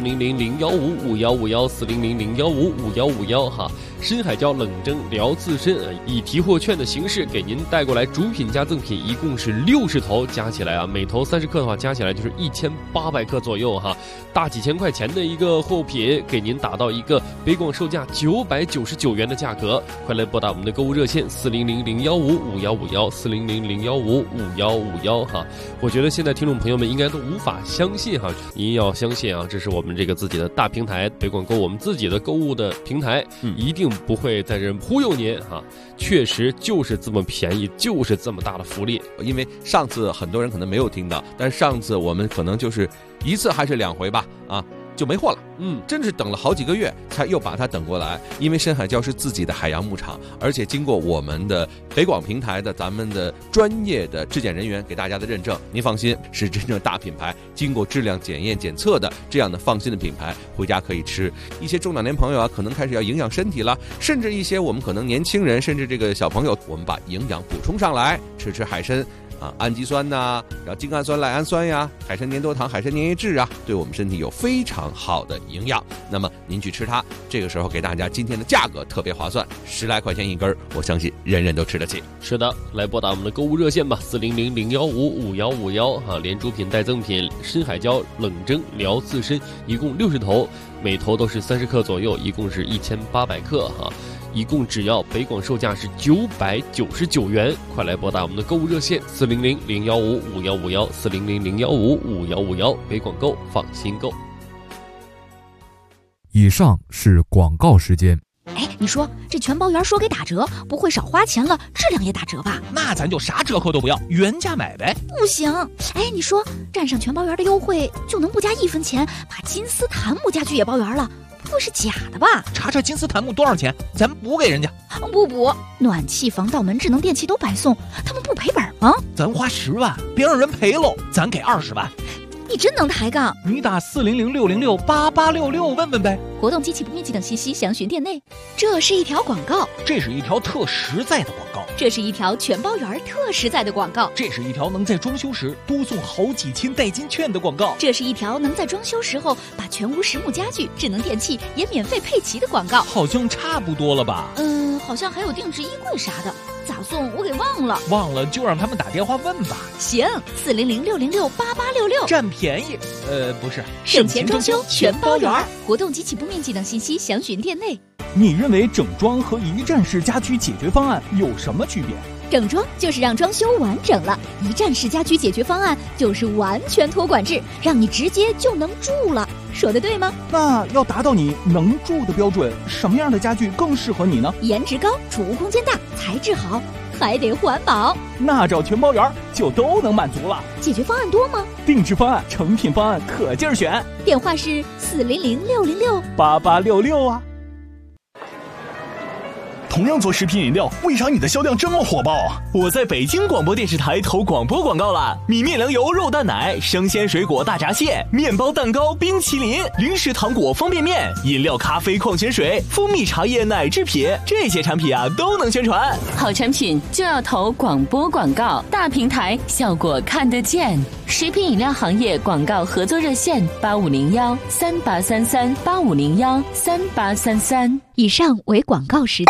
S17: 400-015-5151，400-015-5151哈。深海礁冷蒸辽刺参以提货券的形式给您带过来，主品加赠品一共是60头，加起来啊，每头30克的话，加起来就是1800克左右哈，大几千块钱的一个货品，给您打到一个北广售价999元的价格。快来拨打我们的购物热线400-015-5151，400-015-5151哈。我觉得现在听众朋友们应该都无法相信哈，您要相信啊，这是我们这个自己的大平台北广购，我们自己的购物的平台，一定不会在这忽悠您哈，确实就是这么便宜，就是这么大的福利。
S18: 因为上次很多人可能没有听到，但是上次我们可能就是1次还是2回吧啊， 就没货了。真是等了好几个月才又把它等过来。因为深海礁是自己的海洋牧场，而且经过我们的北广平台的咱们的专业的质检人员给大家的认证，您放心，是真正大品牌，经过质量检验检测的这样的放心的品牌，回家可以吃。一些中老年朋友啊，可能开始要营养身体了，甚至一些我们可能年轻人，甚至这个小朋友，我们把营养补充上来，吃海参氨基酸呐，然后精氨酸、赖氨酸呀，海参粘多糖、海参粘液质啊，对我们身体有非常好的营养。那么您去吃它，这个时候给大家今天的价格特别划算，10来块钱一根，我相信人人都吃得起。
S17: 是的，来拨打我们的购物热线吧，400-015-5151连主品带赠品，深海礁冷蒸辽刺参，一共60头，每头都是30克左右，一共是1800克一共只要北广售价是999元，快来拨打我们的购物热线400-015-5151，400-015-5151，北广购，放心购。
S16: 以上是广告时间。
S7: 你说这全包圆说给打折，不会少花钱了，质量也打折吧？
S8: 那咱就啥折扣都不要，原价买呗。
S7: 不行，你说占上全包圆的优惠，就能不加1分钱把金丝檀木家具也包圆了？不是假的吧？
S8: 查查金丝檀木多少钱，咱补给人家。
S7: 不补，暖气、防盗门、智能电器都白送，他们不赔本吗？
S8: 咱花10万，别让人赔喽，咱给20万。
S7: 你真能抬杠！
S8: 你打400-606-8866问问呗。
S7: 活动、机器不面积等信息详询店内。这是一条广告，
S8: 这是一条特实在的广告，
S7: 这是一条全包圆特实在的广告，
S8: 这是一条能在装修时多送好几千代金券的广告，
S7: 这是一条能在装修时候把全屋实木家具、智能电器也免费配齐的广告。
S8: 好像差不多了吧？
S7: 好像还有定制衣柜啥的，咋送我给忘了。
S8: 忘了就让他们打电话问吧。
S7: 行，400-606-8866，
S8: 占便宜。不是，
S7: 省钱装修全包圆。活动及起步面积等信息详询店内。
S13: 你认为整装和一站式家居解决方案有什么区别？
S7: 整装就是让装修完整了，一站式家居解决方案就是完全托管制，让你直接就能住了。说的对吗？
S13: 那要达到你能住的标准，什么样的家具更适合你呢？
S7: 颜值高，储物空间大，材质好，还得环保。
S13: 那找全包圆就都能满足了。
S7: 解决方案多吗？
S13: 定制方案、成品方案可劲儿选。
S7: 电话是
S13: 400-606-8866啊。同样做食品饮料，为啥你的销量这么火爆？
S19: 我在北京广播电视台投广播广告了，米面粮油肉蛋奶、生鲜水果大闸蟹、面包蛋糕、冰淇淋、零食糖果、方便面、饮料、咖啡、矿泉水、蜂蜜茶叶、奶制品，这些产品都能宣传。
S20: 好产品就要投广播广告，大平台效果看得见。食品饮料行业广告合作热线8501-3833-8501-3833。
S7: 以上为广告时间。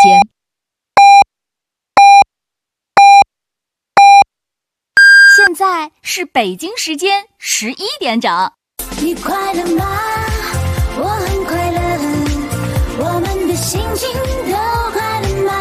S21: 现在是北京时间11点整。
S12: 你快乐吗？我很快乐，我们的心情都快乐吗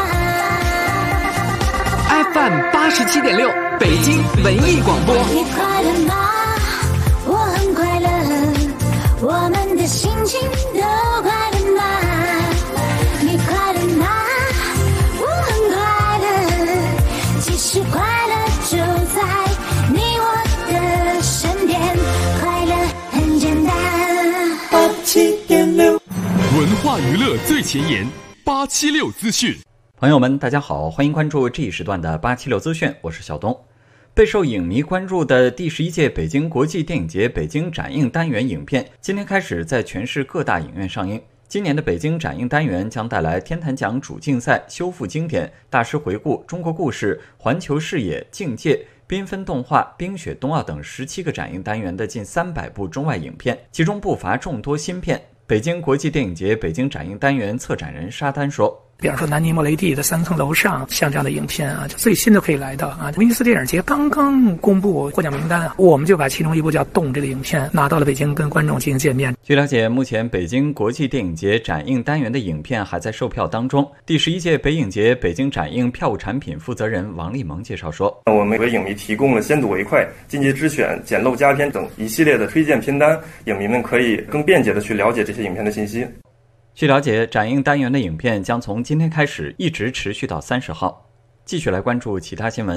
S14: ？FM 87.6，北京文艺广播。
S12: 你快乐吗？我很快乐，我们的心情都快乐吗？你快乐吗？我很快乐，其实快乐就在你我的身边，快乐很简单。
S11: 87.6，文化娱乐最前沿，876资讯。
S22: 朋友们，大家好，欢迎关注这一时段的876资讯，我是小东。备受影迷关注的第11届北京国际电影节北京展映单元影片，今天开始在全市各大影院上映。今年的北京展映单元将带来天坛奖主竞赛、修复经典、大师回顾、中国故事、环球视野、境界、缤纷动画、冰雪冬奥等17个展映单元的近300部中外影片，其中不乏众多新片。北京国际电影节北京展映单元策展人沙丹说，
S23: 比方说南尼莫雷蒂的3层楼上，像这样的影片就最新的可以来到威尼斯电影节刚刚公布获奖名单我们就把其中一部叫《动》这个影片拿到了北京跟观众进行见面。
S22: 据了解，目前北京国际电影节展映单元的影片还在售票当中。第11届北影节北京展映票务产品负责人王立萌介绍说，
S24: 我们为影迷提供了先睹为快、进阶之选、简陋佳片等一系列的推荐片单，影迷们可以更便捷地去了解这些影片的信息。
S22: 据了解，展映单元的影片将从今天开始一直持续到30号。继续来关注其他新闻。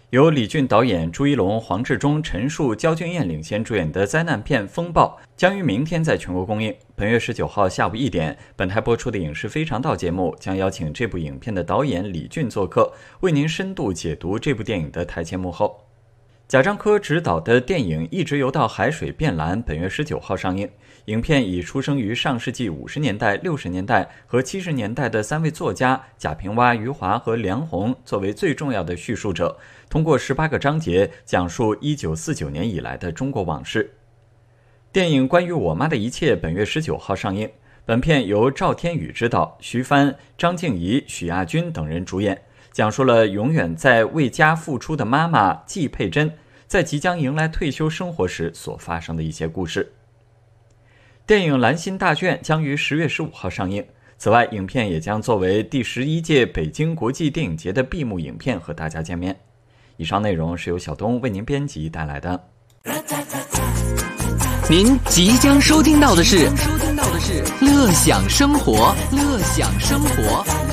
S22: 由李俊导演、朱一龙、黄志忠、陈数、焦俊艳领衔主演的灾难片《风暴》将于明天在全国公映。本月19号下午1点，本台播出的《影视非常道》节目将邀请这部影片的导演李俊做客，为您深度解读这部电影的台前幕后。贾樟柯执导的电影《一直游到海水变蓝》本月19号上映。影片以出生于上世纪50年代、60年代和70年代的3位作家贾平凹、余华和梁鸿作为最重要的叙述者，通过18个章节讲述1949年以来的中国往事。电影《关于我妈的一切》本月19号上映。本片由赵天宇执导，徐帆、张静怡、许亚军等人主演，讲述了永远在为家付出的妈妈季佩珍在即将迎来退休生活时所发生的一些故事。电影《蓝心大卷》将于10月15号上映。此外，影片也将作为第11届北京国际电影节的闭幕影片和大家见面。以上内容是由小东为您编辑带来的。
S14: 您即将收听到的是乐享生活，乐享生活。